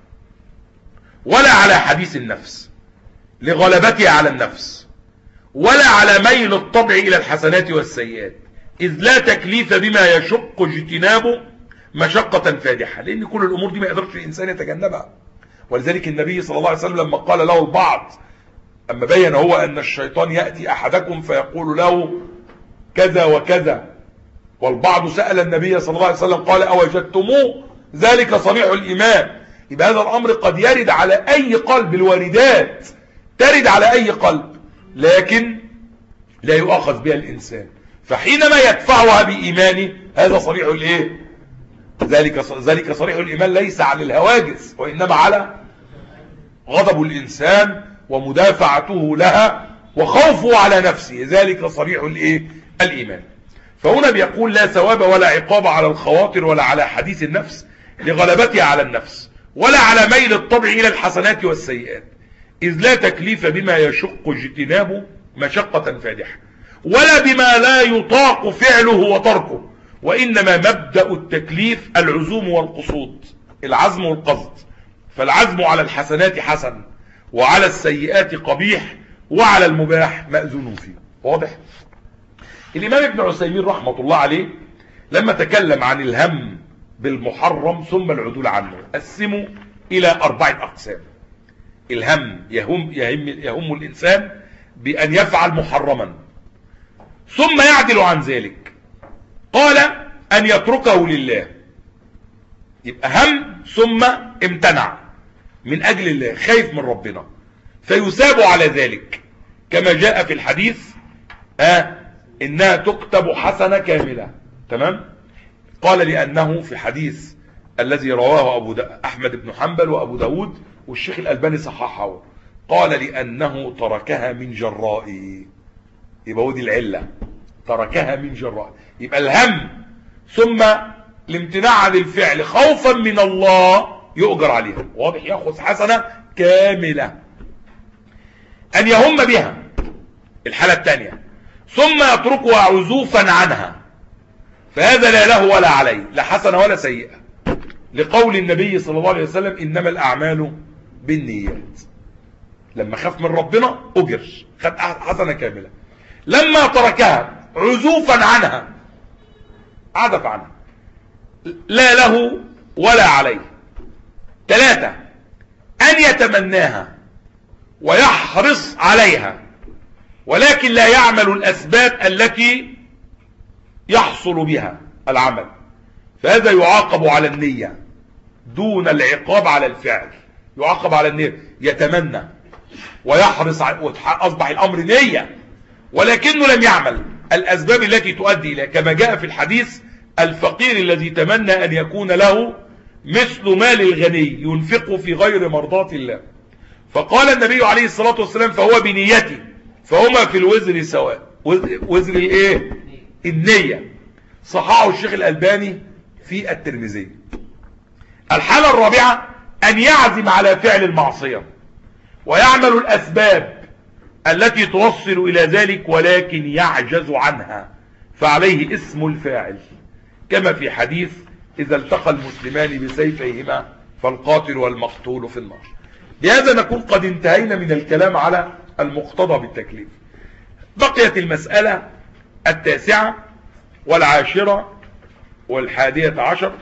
ولا على حديث النفس لغلبتها على النفس، ولا على ميل الطبع إلى الحسنات والسيئات، إذ لا تكليف بما يشق اجتنابه مشقة فادحة، لأن كل الأمور دي ما يقدرش الإنسان يتجنبها. ولذلك النبي صلى الله عليه وسلم لما قال له البعض، أما بين هو أن الشيطان يأتي أحدكم فيقول له كذا وكذا، والبعض سأل النبي صلى الله عليه وسلم قال أوجدتموه ذلك صريح الإيمان. يبقى هذا الأمر قد يرد على أي قلب، الواردات ترد على أي قلب، لكن لا يؤخذ بها الإنسان. فحينما يدفعها بإيمانه هذا صريح الإيه؟ ذلك ذلك صريح الإيمان، ليس على الهواجس، وإنما على غضب الإنسان ومدافعته لها وخوفه على نفسه، ذلك صريح الإيه؟ الإيمان. فهنا بيقول لا ثواب ولا عقاب على الخواطر ولا على حديث النفس لغلبتها على النفس، ولا على ميل الطبع إلى الحسنات والسيئات، إذ لا تكليف بما يشق اجتنابه مشقة فادحة، ولا بما لا يطاق فعله وتركه، وإنما مبدأ التكليف العزوم والقصود، العزم والقصد. فالعزم على الحسنات حسن، وعلى السيئات قبيح، وعلى المباح مأذون فيه. واضح؟ الإمام ابن عثيمين رحمة الله عليه لما تكلم عن الهم بالمحرم ثم العدول عنه قسموا إلى أربعة أقسام. الهم يهم, يهم, يهم الإنسان بأن يفعل محرما ثم يعدل عن ذلك، قال أن يتركه لله، يبقى هم ثم امتنع من أجل الله، خايف من ربنا، فيثاب على ذلك كما جاء في الحديث آه إنها تكتب حسنة كاملة. تمام. قال لأنه في حديث الذي رواه أبو أحمد بن حنبل وأبو داود والشيخ الألباني صححه، قال لأنه تركها من جرائي، يبقى ودي العلة، تركها من جرائي. يبقى الهم ثم الامتناع عن الفعل خوفا من الله يؤجر عليها. واضح؟ يأخذ حسنة كاملة. أن يهم بها الحالة الثانية، ثم يتركها عزوفا عنها، فهذا لا له ولا عليه، لا حسنة ولا سيئة، لقول النبي صلى الله عليه وسلم إنما الأعمال بالنيات. لما خاف من ربنا أجر، خد حسنة كاملة. لما تركها عزوفا عنها، عدف عنها، لا له ولا عليه. ثلاثة، أن يتمناها ويحرص عليها ولكن لا يعمل الأسباب التي يحصل بها العمل، فهذا يعاقب على النية دون العقاب على الفعل. يعاقب على النية، يتمنى ويحرص، أصبح الأمر نية ولكنه لم يعمل الأسباب التي تؤدي إليه، كما جاء في الحديث الفقير الذي تمنى أن يكون له مثل مال الغني ينفقه في غير مرضاة الله، فقال النبي عليه الصلاة والسلام فهو بنيته، فهما في الوزر سواء. وزر الايه؟ النية. صححه الشيخ الألباني في الترمذي. الحالة الرابعة أن يعزم على فعل المعصية ويعمل الأسباب التي توصل إلى ذلك ولكن يعجز عنها، فعليه اسم الفاعل، كما في حديث إذا التقى المسلمان بسيفيهما فالقاتل والمقتول في النار. بهذا نكون قد انتهينا من الكلام على المقتضى بالتكليف. بقيت المسألة التاسعة والعاشرة والحادية عشر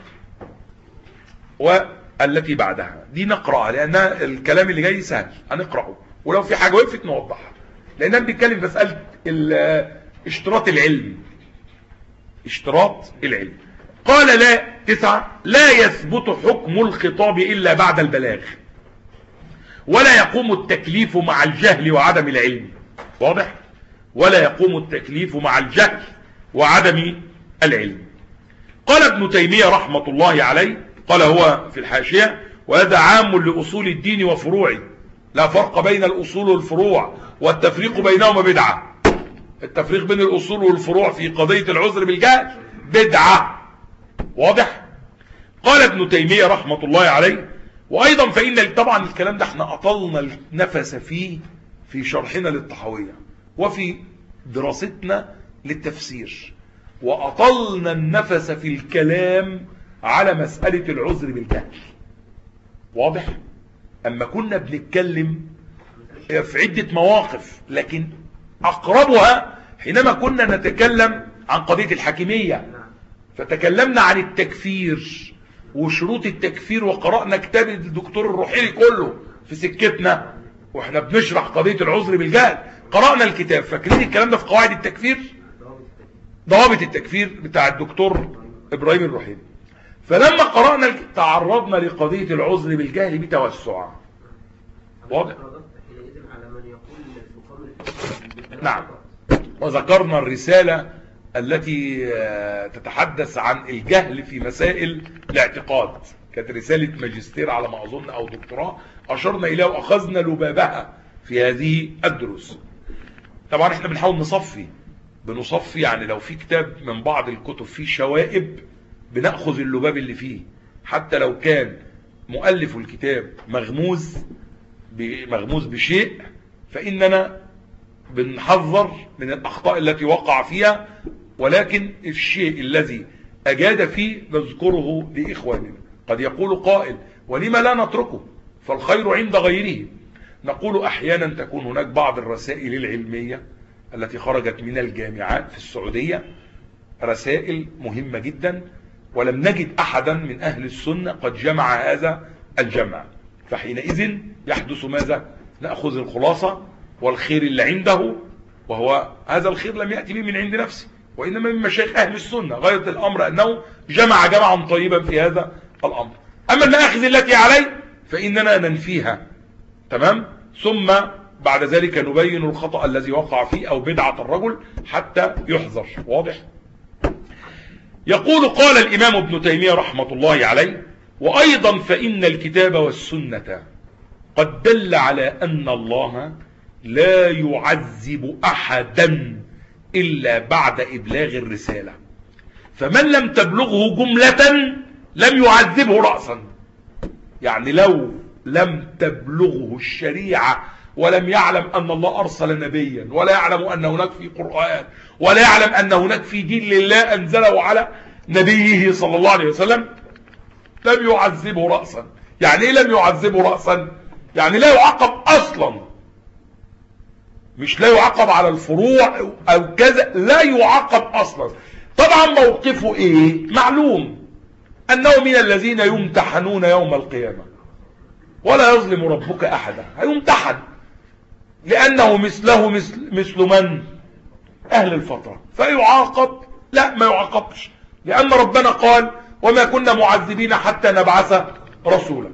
والتي بعدها، دي نقرأها لأن الكلام اللي جاي سهل هنقرأه، ولو في حاجة وقفت نوضحها، لأننا بنتكلم مسألة اشتراط العلم. اشتراط العلم. قال لا تسعة، لا يثبت حكم الخطاب إلا بعد البلاغ، ولا يقوم التكليف مع الجهل وعدم العلم. واضح؟ ولا يقوم التكليف مع الجهل وعدم العلم. قال ابن تيمية رحمة الله عليه، قال هو في الحاشية: وهذا عام لأصول الدين وفروعه، لا فرق بين الأصول والفروع، والتفريق بينهما بدعة. التفريق بين الأصول والفروع في قضية العذر بالجهل بدعة. واضح؟ قال ابن تيمية رحمة الله عليه: وأيضا فإن، طبعا الكلام ده احنا أطلنا النفس فيه في شرحنا للطحاوية وفي دراستنا للتفسير، وأطلنا النفس في الكلام على مسألة العذر بالجهل. واضح؟ أما كنا بنتكلم في عدة مواقف، لكن أقربها حينما كنا نتكلم عن قضية الحاكمية، فتكلمنا عن التكفير وشروط التكفير، وقرأنا كتاب الدكتور الرحيلي كله في سكتنا واحنا بنشرح قضية العذر بالجهل. قرأنا الكتاب، فاكرين الكلام ده في قواعد التكفير، ضوابط التكفير بتاع الدكتور إبراهيم الرحيلي. فلما قرأنا تعرضنا لقضية العذر بالجهل بتوسع. واضح؟ نعم. وذكرنا الرسالة التي تتحدث عن الجهل في مسائل الاعتقاد، كانت رسالة ماجستير على ما أظن أو دكتوراه، أشرنا إليها وأخذنا لبابها في هذه الدروس. طبعا احنا بنحاول نصفي بنصفي يعني لو في كتاب من بعض الكتب فيه شوائب بنأخذ اللباب اللي فيه، حتى لو كان مؤلف الكتاب مغموز مغموز بشيء، فإننا بنحذر من الأخطاء التي وقع فيها، ولكن الشيء الذي أجاد فيه نذكره لإخواننا. قد يقول قائل: ولما لا نتركه؟ فالخير عند غيره. نقول أحيانا تكون هناك بعض الرسائل العلمية التي خرجت من الجامعات في السعودية، رسائل مهمة جدا، ولم نجد أحدا من أهل السنة قد جمع هذا الجمع، فحينئذ يحدث ماذا؟ نأخذ الخلاصة والخير اللي عنده، وهو هذا الخير لم يأتي به من عند نفسه، وإنما من مشايخ أهل السنة. غاية الأمر أنه جمع جمعا طيبا في هذا الأمر. أما المآخذ التي عليه فإننا ننفيها، تمام؟ ثم بعد ذلك نبين الخطأ الذي وقع فيه أو بدعة الرجل حتى يحذر. واضح؟ يقول: قال الإمام ابن تيمية رحمة الله عليه: وأيضا فإن الكتاب والسنة قد دل على أن الله لا يعذب أحدا إلا بعد إبلاغ الرسالة، فمن لم تبلغه جملة لم يعذبه رأسا. يعني لو لم تبلغه الشريعة ولم يعلم أن الله أرسل نبيا، ولا يعلم أن هناك في قرآن، ولا يعلم أن هناك في دين لله أنزله على نبيه صلى الله عليه وسلم، لم يعذبه رأسا. يعني إيه لم يعذبه رأسا؟ يعني لا يعاقب أصلا، مش لا يعاقب على الفروع أو كذا، لا يعاقب أصلا. طبعا موقفه إيه؟ معلوم أنه من الذين يمتحنون يوم القيامة، ولا يظلم ربك أحدا. هيمتحن لأنه مثله مثل, مثل من؟ أهل الفترة. فيعاقب؟ لا، ما يعاقبش، لأن ربنا قال: وما كنا معذبين حتى نبعث رسولا.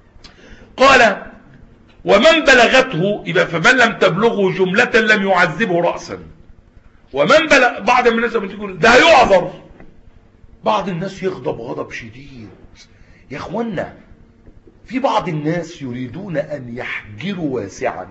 قال: ومن بلغته، يبقى فمن لم تبلغه جملة لم يعذبه رأسا. ومن بلغ، بعض الناس بتقول ده هيعذر، بعض الناس يغضب غضب شديد. يا اخوانا، في بعض الناس يريدون أن يحجروا واسعا،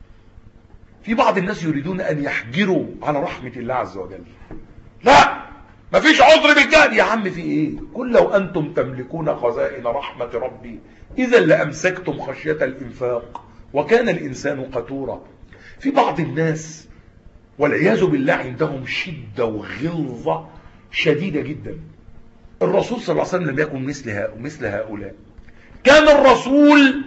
في بعض الناس يريدون أن يحجروا على رحمة الله عز وجل. لا، مفيش عذر بالجهل. يا عم في ايه؟ قل لو أنتم تملكون خزائن رحمة ربي إذا لأمسكتم خشية الإنفاق وكان الإنسان قتورا. في بعض الناس والعياذ بالله عندهم شدة وغلظة شديدة جدا. الرسول صلى الله عليه وسلم لم يكن مثل هؤلاء. كان الرسول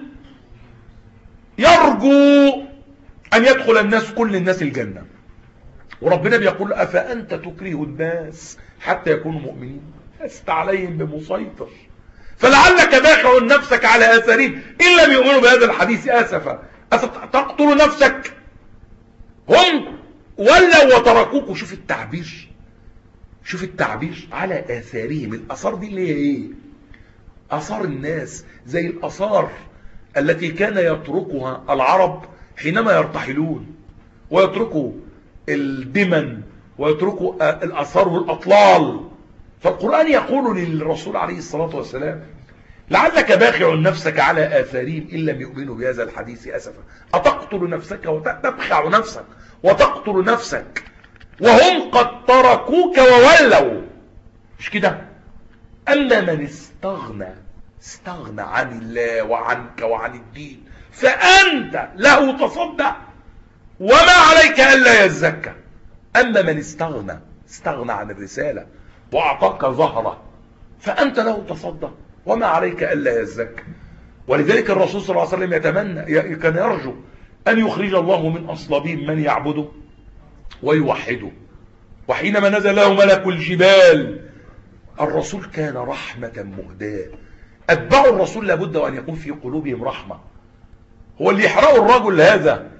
يرجو أن يدخل الناس كل الناس الجنة، وربنا بيقول: أفأنت تكره الناس حتى يكونوا مؤمنين؟ لست عليهم بمسيطر، فلعلك باخع نفسك على آثارهم إن لم يؤمنوا بهذا الحديث آسفا. أتقتل نفسك؟ هم ولوا وتركوك. شوف التعبير، شوف التعبير على آثارهم. الآثار دي اللي هي إيه؟ آثار الناس، زي الآثار التي كان يتركها العرب حينما يرتحلون، ويتركوا الدمن ويتركوا الآثار والأطلال. فالقرآن يقول للرسول عليه الصلاة والسلام لعلك باخع نفسك على آثارهم إن لم يؤمنوا بهذا الحديث أسفا. أتقتل نفسك وتبخع نفسك وتقتل نفسك وهم قد تركوك وولوا. مش كده؟ أما من استغنى استغنى عن الله وعنك وعن الدين فأنت له تصدى وما عليك ألا يزكى. أما من استغنى استغنى عن الرسالة وأعطاك ظهره فأنت له تصدى وما عليك ألا يزكى. ولذلك الرسول صلى الله عليه وسلم يتمنى كان يرجو أن يخرج الله من أصلابهم من يعبده ويوحده. وحينما نزل له ملك الجبال الرسول كان رحمة مهداة. أتباع الرسول لابد أن يكون في قلوبهم رحمة. هو اللي يحرقوا الرجل هذا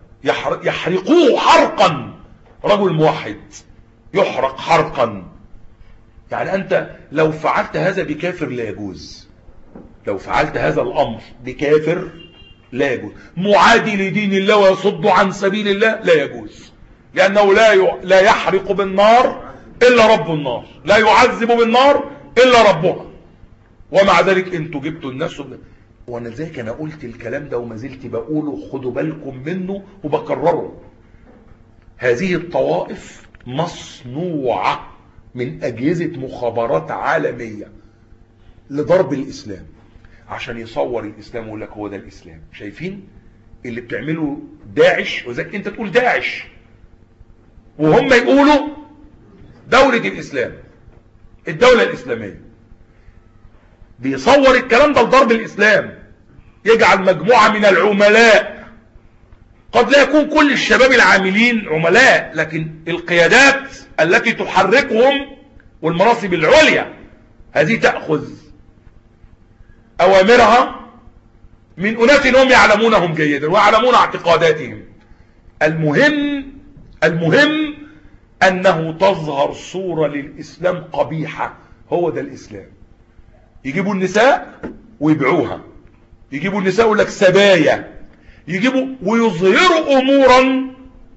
يحرقوه حرقا. رجل موحد يحرق حرقا. يعني أنت لو فعلت هذا بكافر لا يجوز. لو فعلت هذا الأمر بكافر لا يجوز. معادي لدين الله ويصد عن سبيل الله لا يجوز. لأنه لا لا يحرق بالنار إلا رب النار، لا يعذب بالنار إلا ربها. ومع ذلك انتوا جبتوا الناس. وانا ذاك انا قلت الكلام ده وما زلت بقوله، خدوا بالكم منه وبكرره. هذه الطوائف مصنوعة من أجهزة مخابرات عالمية لضرب الإسلام عشان يصور الإسلام ويقول لك هو ده الإسلام. شايفين اللي بتعمله داعش؟ وذاك انت تقول داعش وهم يقولوا دولة الإسلام، الدولة الإسلامية. بيصور الكلام ده لضرب الإسلام. يجعل مجموعة من العملاء، قد لا يكون كل الشباب العاملين عملاء، لكن القيادات التي تحركهم والمناصب العليا هذه تأخذ أوامرها من أناس هم يعلمونهم جيدا ويعلمون اعتقاداتهم. المهم المهم أنه تظهر صورة للإسلام قبيحة. هو ده الإسلام. يجيبوا النساء ويبيعوها، يجيبوا النساء يقول لك سبايا، يجيبوا ويظهروا أمورا.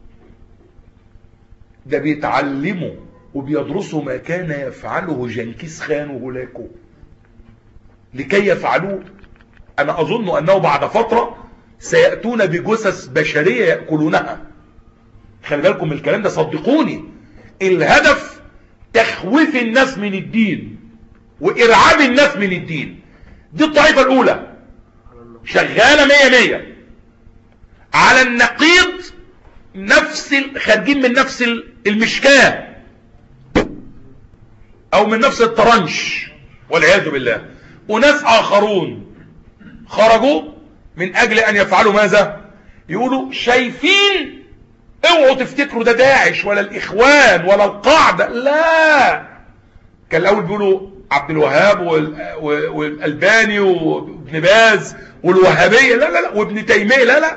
ده بيتعلموا وبيدرسوا ما كان يفعله جنكيز خان وهولاكو لكي يفعلوه. أنا أظن أنه بعد فترة سيأتون بجثث بشرية يأكلونها. خلي بالكم من الكلام ده، صدقوني. الهدف تخويف الناس من الدين وإرعاب الناس من الدين. دي الطائفة الأولى شغالة مية مية على النقيض، نفس خارجين من نفس المشكاة أو من نفس الطرنش والعياذ بالله. وناس آخرون خرجوا من أجل أن يفعلوا ماذا؟ يقولوا شايفين، اوعوا تفتكروا ده داعش ولا الإخوان ولا القاعدة. لا، كان الأول بيقولوا عبد الوهاب والألباني وابن باز والوهابية، لا لا لا، وابن تيمية، لا لا،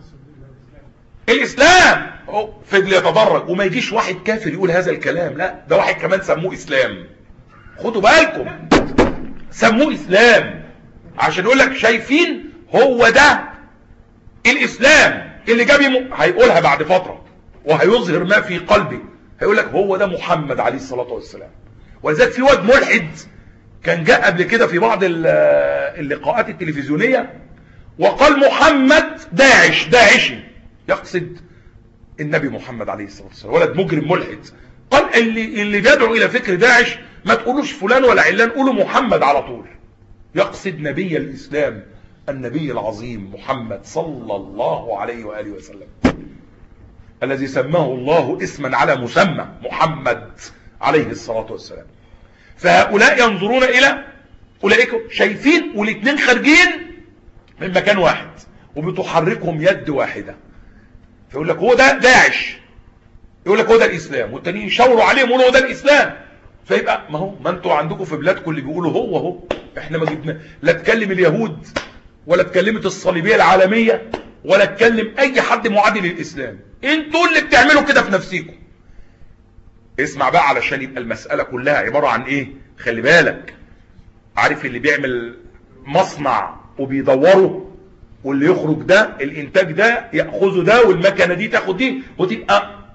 الإسلام. فضل يتدرج. وما يجيش واحد كافر يقول هذا الكلام، لا، ده واحد كمان سموه إسلام. خدوا بالكم، سموه إسلام عشان يقول لك شايفين هو ده الإسلام اللي جاب يم... هيقولها بعد فترة وهيظهر ما في قلبي. هيقول لك هو ده محمد عليه الصلاة والسلام. ولذلك في واد ملحد كان جاء قبل كده في بعض اللقاءات التلفزيونية وقال محمد داعش، داعشي، يقصد النبي محمد عليه الصلاة والسلام. ولد مجرم ملحد قال اللي اللي بيدعو الى فكر داعش ما تقولوش فلان ولا علان، قولوا محمد على طول. يقصد نبي الإسلام، النبي العظيم محمد صلى الله عليه وآله وسلم، الذي سماه الله اسما على مسمى، محمد عليه الصلاة والسلام. فهؤلاء ينظرون إلى أولئك شايفين، والاثنين خارجين من مكان واحد وبتحركهم يد واحدة. فيقول لك هو ده داعش، يقول لك هو ده الإسلام، والتانيين يشاوروا عليهم يقولوا هو ده الإسلام. فيبقى ما هو ما انتوا عندكم في بلادكم اللي بيقولوا هو هو. احنا ما جبنا لا تكلم اليهود ولا تكلمت الصليبية العالمية ولا تكلم اي حد معادي للإسلام. انتوا اللي بتعملوا كده في نفسيكم. اسمع بقى علشان يبقى المسألة كلها عبارة عن ايه. خلي بالك، عارف اللي بيعمل مصنع وبيدوره واللي يخرج ده الانتاج ده يأخذه ده والمكنة دي تاخد دي وتبقى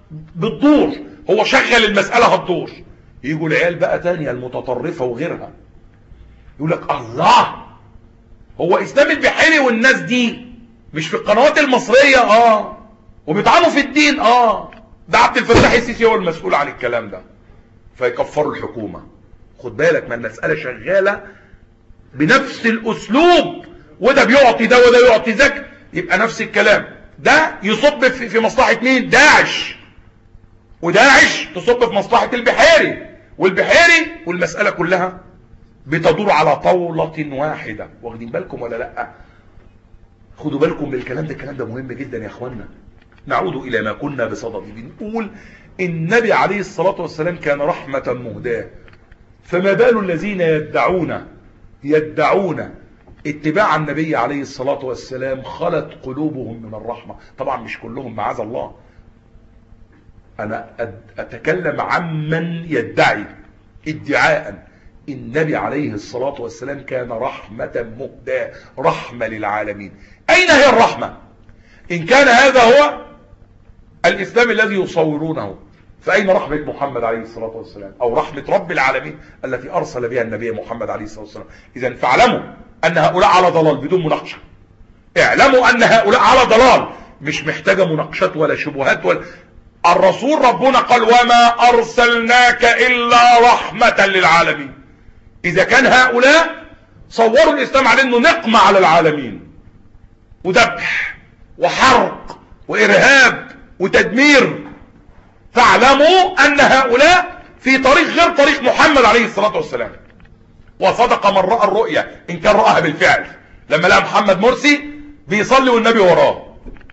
بتدور، هو شغل المسألة هتدور. يجوا العيال بقى تانية المتطرفة وغيرها يقول لك الله، هو اسلام البحيري والناس دي مش في القنوات المصرية؟ اه. وبيطعنوا في الدين؟ اه. ده عبد الفتاح السيسي هو المسؤول عن الكلام ده، فيكفروا الحكومة. خد بالك، ما المسألة شغالة بنفس الاسلوب، وده بيعطي ده وده يعطي ذاك، يبقى نفس الكلام. ده يصب في مصلحة مين؟ داعش، وداعش تصب في مصلحة البحيري، والبحيري، والمسألة كلها بتدور على طاولة واحدة. واخدين بالكم ولا لا؟ خدوا بالكم من الكلام ده، الكلام ده مهم جدا يا اخوانا. نعود الى ما كنا بصدده. بنقول النبي عليه الصلاة والسلام كان رحمة مهداة، فما بال الذين يدعون يدعون اتباع النبي عليه الصلاة والسلام خلت قلوبهم من الرحمة. طبعا مش كلهم معاذ الله، انا اتكلم عمن يدعي ادعاء النبي عليه الصلاة والسلام كان رحمة مهداة، رحمة للعالمين. اين هي الرحمة؟ ان كان هذا هو الاسلام الذي يصورونه، فاين رحمة محمد عليه الصلاة والسلام، او رحمة رب العالمين التي ارسل بها النبي محمد عليه الصلاة والسلام؟ اذا فاعلموا ان هؤلاء على ضلال بدون مناقشة. اعلموا ان هؤلاء على ضلال، مش محتاجة مناقشات ولا شبهات ولا. الرسول ربنا قال وما ارسلناك الا رحمة للعالمين. اذا كان هؤلاء صوروا الاسلام على انه نقمة على العالمين وذبح وحرق وارهاب وتدمير، فاعلموا ان هؤلاء في طريق غير طريق محمد عليه الصلاة والسلام. وصدق من رأى الرؤيا ان كان رأها بالفعل، لما لقى محمد مرسي بيصلي والنبي وراه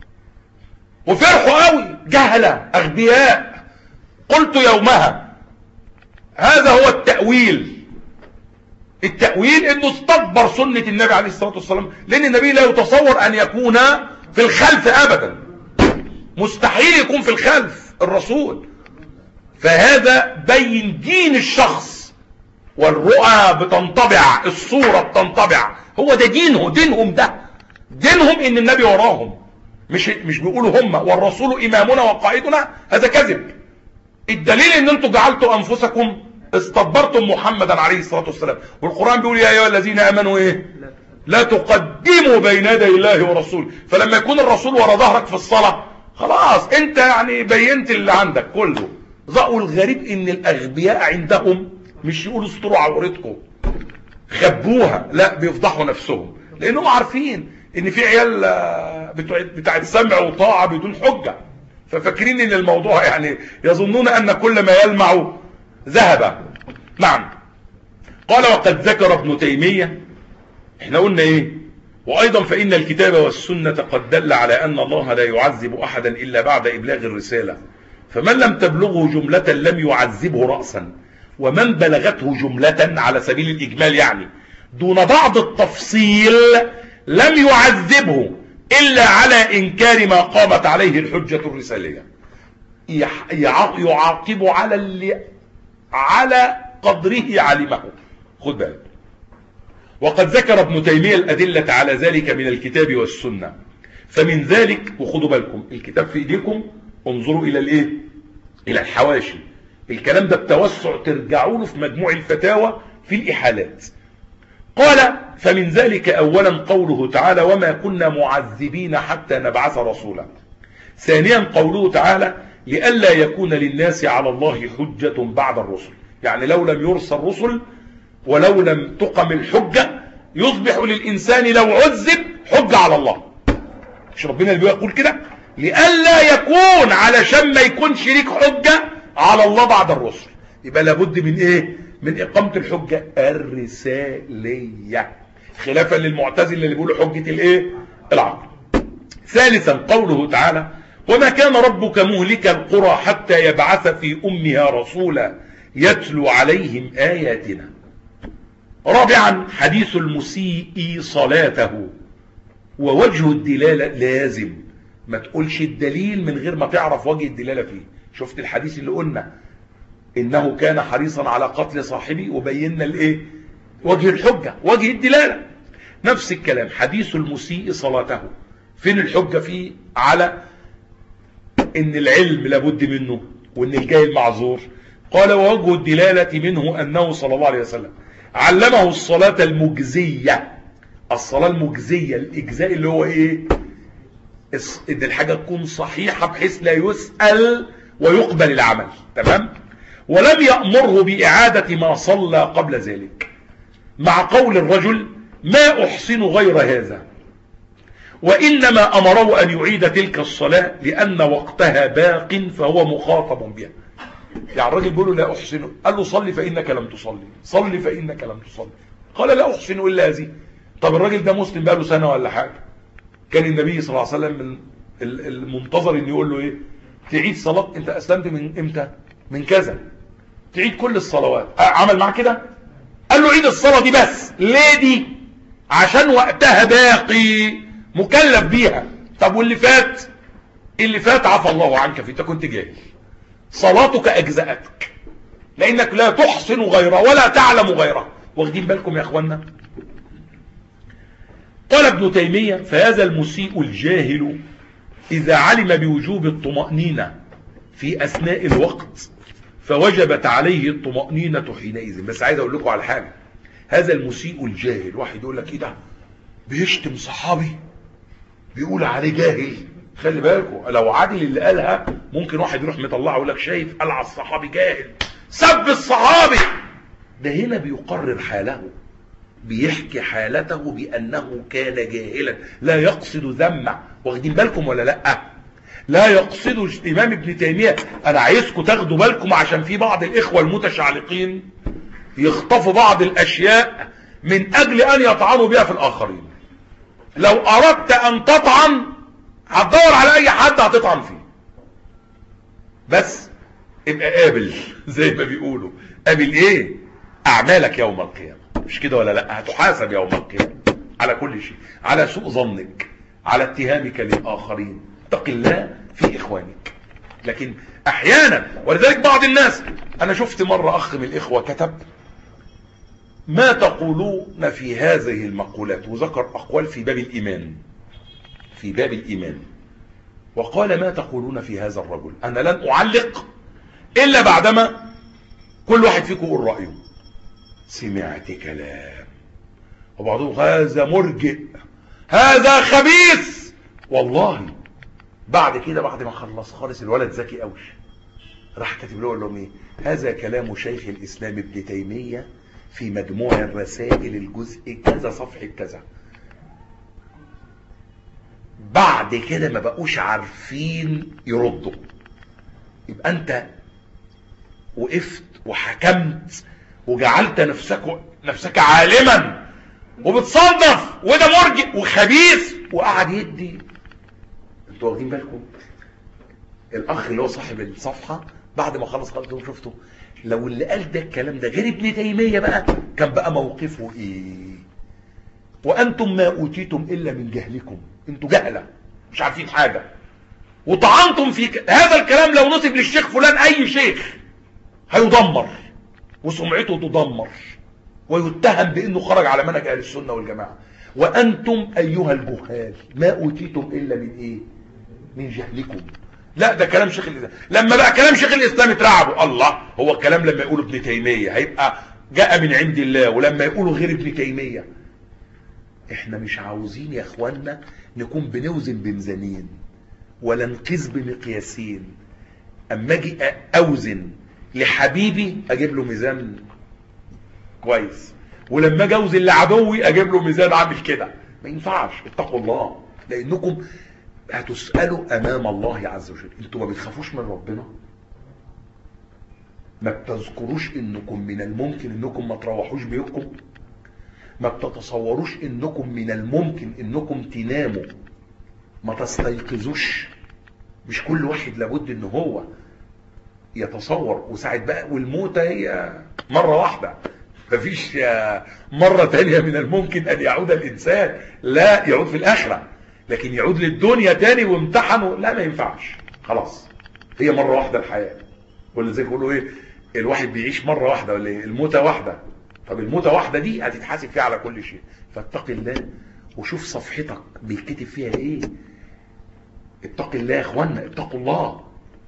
وفرحوا قوي، جهلة اغبياء. قلت يومها هذا هو التأويل. التأويل انه استكبر سنة النبي عليه الصلاة والسلام، لان النبي لا يتصور ان يكون في الخلف ابدا، مستحيل يكون في الخلف الرسول. فهذا بين دين الشخص، والرؤى بتنطبع، الصورة بتنطبع، هو ده دينه، دينهم ده دينهم ان النبي وراهم، مش مش بيقولوا هم والرسول امامنا وقائدنا. هذا كذب. الدليل ان انتم جعلتوا انفسكم استكبرتم محمدا عليه الصلاة والسلام، والقرآن بيقول يا ايها الذين امنوا ايه؟ لا تقدموا بين يدي الله ورسوله. فلما يكون الرسول ورا ظهرك في الصلاة خلاص انت يعني بينت اللي عندك كله. والغريب ان الاغبياء عندهم مش يقولوا استروا عورتكم خبوها، لا بيفضحوا نفسهم، لانهم عارفين ان في عيال بتاعت سمع وطاعة بدون حجة، ففاكرين ان الموضوع يعني يظنون ان كل ما يلمع ذهب. نعم. قال وقد ذكر ابن تيمية، احنا قلنا ايه؟ وايضا فان الكتاب والسنة قد دل على ان الله لا يعذب احدا الا بعد ابلاغ الرسالة، فمن لم تبلغه جملة لم يعذبه رأسا، ومن بلغته جملة على سبيل الاجمال يعني دون بعض التفصيل لم يعذبه الا على انكار ما قامت عليه الحجة الرسالية. يعاقب على اللي على قدره علمه. خد بالك. وقد ذكر ابن تيمية الأدلة على ذلك من الكتاب والسنة، فمن ذلك، وخدوا بالكم الكتاب في ايديكم، انظروا الى الايه؟ الى الحواشي. الكلام ده بتوسع ترجعوا له في مجموع الفتاوى في الإحالات. قال فمن ذلك أولا قوله تعالى وما كنا معذبين حتى نبعث رسولا. ثانيا قوله تعالى لئلا يكون للناس على الله حجة بعد الرسل، يعني لو لم يرسل رسل ولو لم تقم الحجة يصبح للإنسان لو عذب حجة على الله. مش ربنا اللي بيقول كده؟ لئلا يكون، علشان ما يكون شريك حجة على الله بعد الرسل. يبقى لابد من ايه؟ من اقامة الحجة الرسالية، خلافا للمعتزلة اللي بيقولوا حجة الايه؟ العقل. ثالثا قوله تعالى وما كان ربك مهلك القرى حتى يبعث في امها رسولا يتلو عليهم اياتنا. رابعا حديث المسيء صلاته، ووجه الدلالة لازم، ما تقولش الدليل من غير ما تعرف وجه الدلالة فيه. شفت الحديث اللي قلنا انه كان حريصا على قتل صاحبه، وبينا الايه؟ وجه الحجة، وجه الدلالة. نفس الكلام حديث المسيء صلاته، فين الحجة فيه على ان العلم لابد منه وان الجاهل معذور؟ قال ووجه الدلالة منه انه صلى الله عليه وسلم علمه الصلاة المجزية. الصلاة المجزية، الاجزاء اللي هو ايه؟ ان الحاجة تكون صحيحة بحيث لا يسأل ويقبل العمل. تمام. ولم يأمره بإعادة ما صلى قبل ذلك، مع قول الرجل ما أحسن غير هذا، وإنما أمره أن يعيد تلك الصلاة لأن وقتها باق فهو مخاطب بها. يعني الرجل بيقول له لا أحسن، قال له صلي فإنك لم تصلي، صلي فإنك لم تصلي، قال لا أحسن إلا هذه. طب الراجل ده مسلم بقى له سنة ولا حاجة، كان النبي صلى الله عليه وسلم من المنتظر ان يقول له ايه؟ تعيد صلاة، انت اسلمت من امتى؟ من كذا، تعيد كل الصلوات. عمل معاه كده؟ قال له عيد الصلاة دي بس. ليه دي؟ عشان وقتها باقي مكلف بيها. طب واللي فات؟ اللي فات عفى الله عنك فيه، انت كنت جاهل، صلاتك اجزأتك لانك لا تحسن غيرها ولا تعلم غيرها. واخدين بالكم يا اخوانا؟ قال ابن تيمية فهذا المسيء الجاهل إذا علم بوجوب الطمأنينة في أثناء الوقت فوجبت عليه الطمأنينة حينئذ. بس عايز أقول لكم على حاجة، هذا المسيء الجاهل، واحد يقول لك إيه ده؟ بيشتم صحابي بيقول عليه جاهل. خلي بالكم، لو عادل اللي قالها ممكن واحد يروح مطلعه يقول لك شايف قال على الصحابي جاهل، سب الصحابي. ده هنا بيقرر حاله، بيحكي حالته بأنه كان جاهلا، لا يقصد ذمه. واخدين بالكم ولا لا؟ لا يقصد الإمام ابن تيمية. أنا عايزكم تاخدوا بالكم عشان في بعض الإخوة المتشعلقين يخطفوا بعض الأشياء من أجل أن يطعنوا بها في الآخرين. لو أردت أن تطعن هتدور على أي حد هتطعن فيه، بس ابقى قابل زي ما بيقولوا. قابل إيه؟ أعمالك يوم القيامة، مش كده ولا لا؟ هتحاسب يوم القيامة على كل شيء، على سوء ظنك، على اتهامك للآخرين. اتق الله في إخوانك. لكن أحيانا، ولذلك بعض الناس، أنا شفت مرة أخ من الإخوة كتب ما تقولون في هذه المقولات، وذكر أقوال في باب الإيمان، في باب الإيمان، وقال ما تقولون في هذا الرجل. أنا لن أعلق إلا بعدما كل واحد فيكم يقول رأيه. سمعت كلام، وبعضهم هذا مرجئ، هذا خبيث. والله بعد كده، بعد ما خلص خالص، الولد ذكي قوي، راح كاتب له لهم ايه؟ هذا كلام شيخ الاسلام ابن تيمية في مجموع الرسائل الجزء كذا صفحة كذا. بعد كده ما بقوش عارفين يردوا. يبقى انت وقفت وحكمت وجعلت نفسك نفسك عالما وبتصنف، وده مرجئ وخبيث، وقعد يدي. انتوا واخدين بالكم؟ الاخ اللي هو صاحب الصفحه بعد ما خلص خالص شفته، لو اللي قال ده الكلام ده غير ابن تيميه بقى كان بقى موقفه ايه؟ وانتم ما اوتيتم الا من جهلكم، انتوا جهله مش عارفين حاجه، وطعنتم في ك... هذا الكلام لو نسب للشيخ فلان اي شيخ هيدمر وسمعته تدمر ويتهم بانه خرج على منهج اهل السنه والجماعه. وانتم ايها الجهال ما اوتيتم الا من ايه؟ من جهلكم. لا ده كلام شيخ الاسلام. لما بقى كلام شيخ الاسلام اترعبوا، الله، هو الكلام لما يقوله ابن تيميه هيبقى جاء من عند الله، ولما يقوله غير ابن تيميه. احنا مش عاوزين يا اخوانا نكون بنوزن بميزانين ولا نقيس بمقياسين. اما اجي اوزن لحبيبي اجيب له ميزان كويس، ولما اجي اوزن لعدوي اجيب له ميزان عامل كده. ما ينفعش. اتقوا الله، لانكم هتسألوا امام الله عز وجل. انتوا ما بتخافوش من ربنا؟ ما بتذكروش انكم من الممكن انكم ما تروحوش بيوتكم؟ ما بتتصوروش انكم من الممكن انكم تناموا ما تستيقظوش؟ مش كل واحد لابد ان هو يتصور. وساعد بقى، والموتة هي مرة واحدة، مفيش مرة تانية من الممكن ان يعود الانسان. لا يعود في الاخرة، لكن يعود للدنيا تاني وامتحنه، لا ما ينفعش. خلاص هي مرة واحدة الحياة. ولا زي يقولوا ايه، الواحد بيعيش مرة واحدة، ولا ايه؟ الموتة واحدة. طب الموتة واحدة دي هتتحاسب فيها على كل شيء. فاتق الله وشوف صفحتك بيتكتب فيها ايه. اتق الله يا اخوانا، اتقوا الله.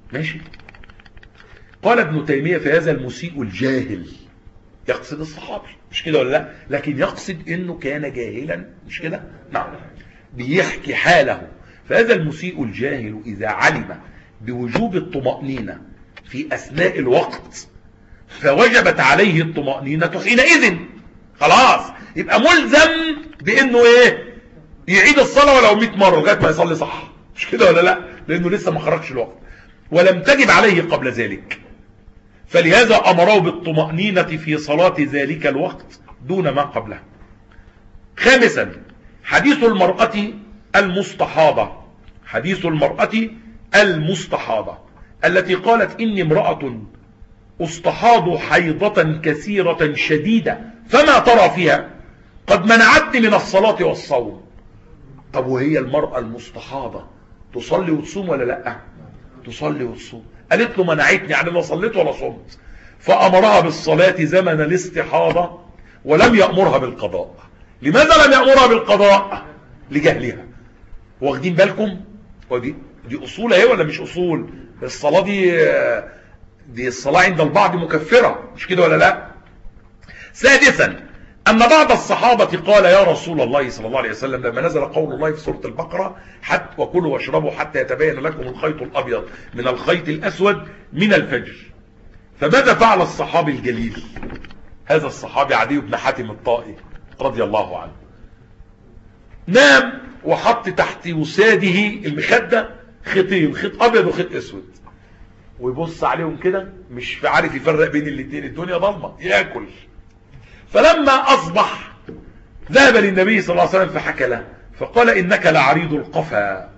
ماشي. قال ابن تيمية فهذا المسيء الجاهل يقصد الصحابي، مش كده ولا لا؟ لكن يقصد انه كان جاهلا، مش كده؟ نعم. بيحكي حاله. فهذا المسيء الجاهل اذا علم بوجوب الطمأنينة في اثناء الوقت فوجبت عليه الطمأنينة حينئذ، خلاص يبقى ملزم بانه ايه؟ يعيد الصلاة ولو مئة مرة لغاية ما يصلي صح، مش كده ولا لا؟ لانه لسه ما خرجش الوقت ولم تجب عليه قبل ذلك، فلهذا امره بالطمأنينة في صلاة ذلك الوقت دون ما قبله. خامسا حديث المرأة المستحاضة، حديث المرأة المستحاضة التي قالت إني امرأة استحاض حيضة كثيرة شديدة فما ترى فيها قد منعتني من الصلاة والصوم. طب وهي المرأة المستحاضة تصلي وتصوم ولا لا؟ تصلي وتصوم. قالت له منعتني، يعني لا صليت ولا صمت. فأمرها بالصلاة زمن الاستحاضة ولم يأمرها بالقضاء. لماذا لم يأمرها بالقضاء؟ لجهلها. واخدين بالكم؟ ودي دي أصول اهي ولا مش أصول؟ الصلاة دي دي الصلاة عند البعض مكفرة، مش كده ولا لا؟ سادسا أن بعض الصحابة قال يا رسول الله صلى الله عليه وسلم لما نزل قول الله في سورة البقرة حتى وكلوا واشربوا حتى يتبين لكم الخيط الأبيض من الخيط الأسود من الفجر، فماذا فعل الصحابي الجليل هذا الصحابي عدي بن حاتم الطائي رضي الله عنه؟ نام وحط تحت وساده المخدة خيطين، خيط أبيض وخيط أسود، ويبص عليهم كده مش عارف يفرق بين الاثنين، الدنيا ضلمة يأكل. فلما أصبح ذهب للنبي صلى الله عليه وسلم فحكى له فقال إنك لعريض القفا،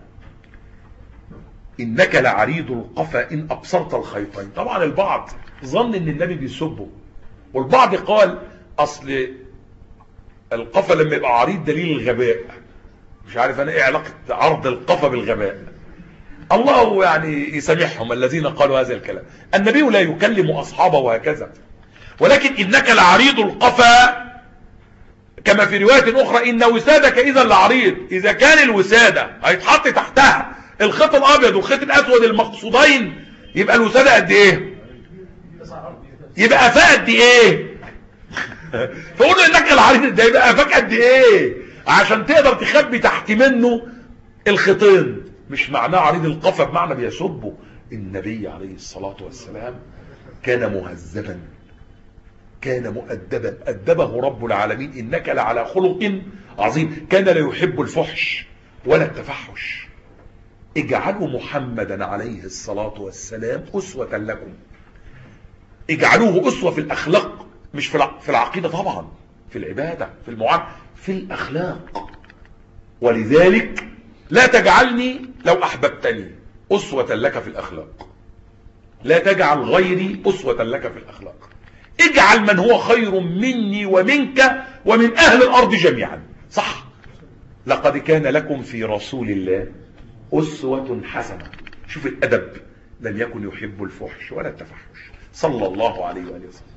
إنك لعريض القفا إن أبصرت الخيطين. طبعا البعض ظن إن النبي بيسبه، والبعض قال أصل القفا لما يبقى عريض دليل الغباء. مش عارف أنا إيه علاقة عرض القفا بالغباء. الله يعني يسامحهم الذين قالوا هذا الكلام. النبي لا يكلم أصحابه هكذا، ولكن إنك لعريض القفا كما في رواية أخرى إن وسادك إذا لعريض. إذا كان الوسادة هيتحط تحتها الخيط الأبيض والخيط الأسود المقصودين يبقى الوسادة قد إيه؟ يبقى أفاق قد إيه؟ فقول له إنك لعريض ده يبقى أفاق قد إيه؟ عشان تقدر تخبي تحت منه الخيطين. مش معناه عريض القفا بمعنى بيسبه. النبي عليه الصلاة والسلام كان مهذبا، كان مؤدبا، أدبه رب العالمين إنك لعلى خلق عظيم. كان لا يحب الفحش ولا التفحش. اجعلوا محمدا عليه الصلاة والسلام أسوة لكم، اجعلوه أسوة في الأخلاق، مش في العقيدة طبعا، في العبادة، في المعاملة، في الأخلاق. ولذلك لا تجعلني لو أحببتني أسوة لك في الأخلاق، لا تجعل غيري أسوة لك في الأخلاق. اجعل من هو خير مني ومنك ومن أهل الأرض جميعا. صح؟ لقد كان لكم في رسول الله أسوة حسنة. شوف الأدب، لم يكن يحب الفحش ولا التفحش صلى الله عليه وآله وسلم.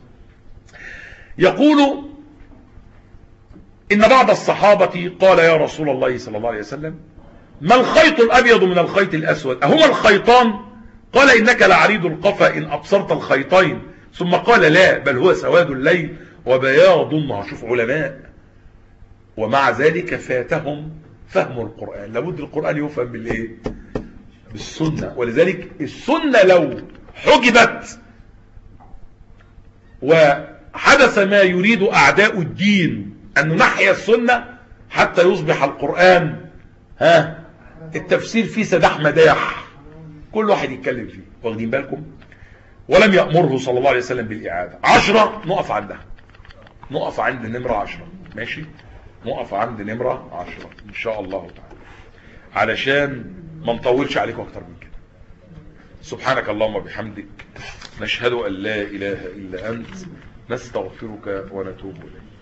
يقول إن بعض الصحابة قال يا رسول الله صلى الله عليه وسلم ما الخيط الأبيض من الخيط الأسود أهما الخيطان؟ قال إنك لعريض القفا إن أبصرت الخيطين. ثم قال لا بل هو سواد الليل وبياض النهار. شوف علماء ومع ذلك فاتهم فهم القرآن. لابد القرآن يفهم بالايه؟ بالسنة. ولذلك السنة لو حجبت وحدث ما يريد أعداء الدين أن نحيا السنة حتى يصبح القرآن ها التفسير فيه سداح مداح، كل واحد يتكلم فيه. واخدين بالكم؟ ولم يأمره صلى الله عليه وسلم بالإعادة. عشرة نقف عندها، نقف عند نمرة عشرة. ماشي؟ نقف عند نمرة عشرة إن شاء الله تعالى علشان ما نطولش عليكم أكتر من كده. سبحانك اللهم وبحمدك نشهد أن لا إله إلا أنت نستغفرك ونتوب إليك.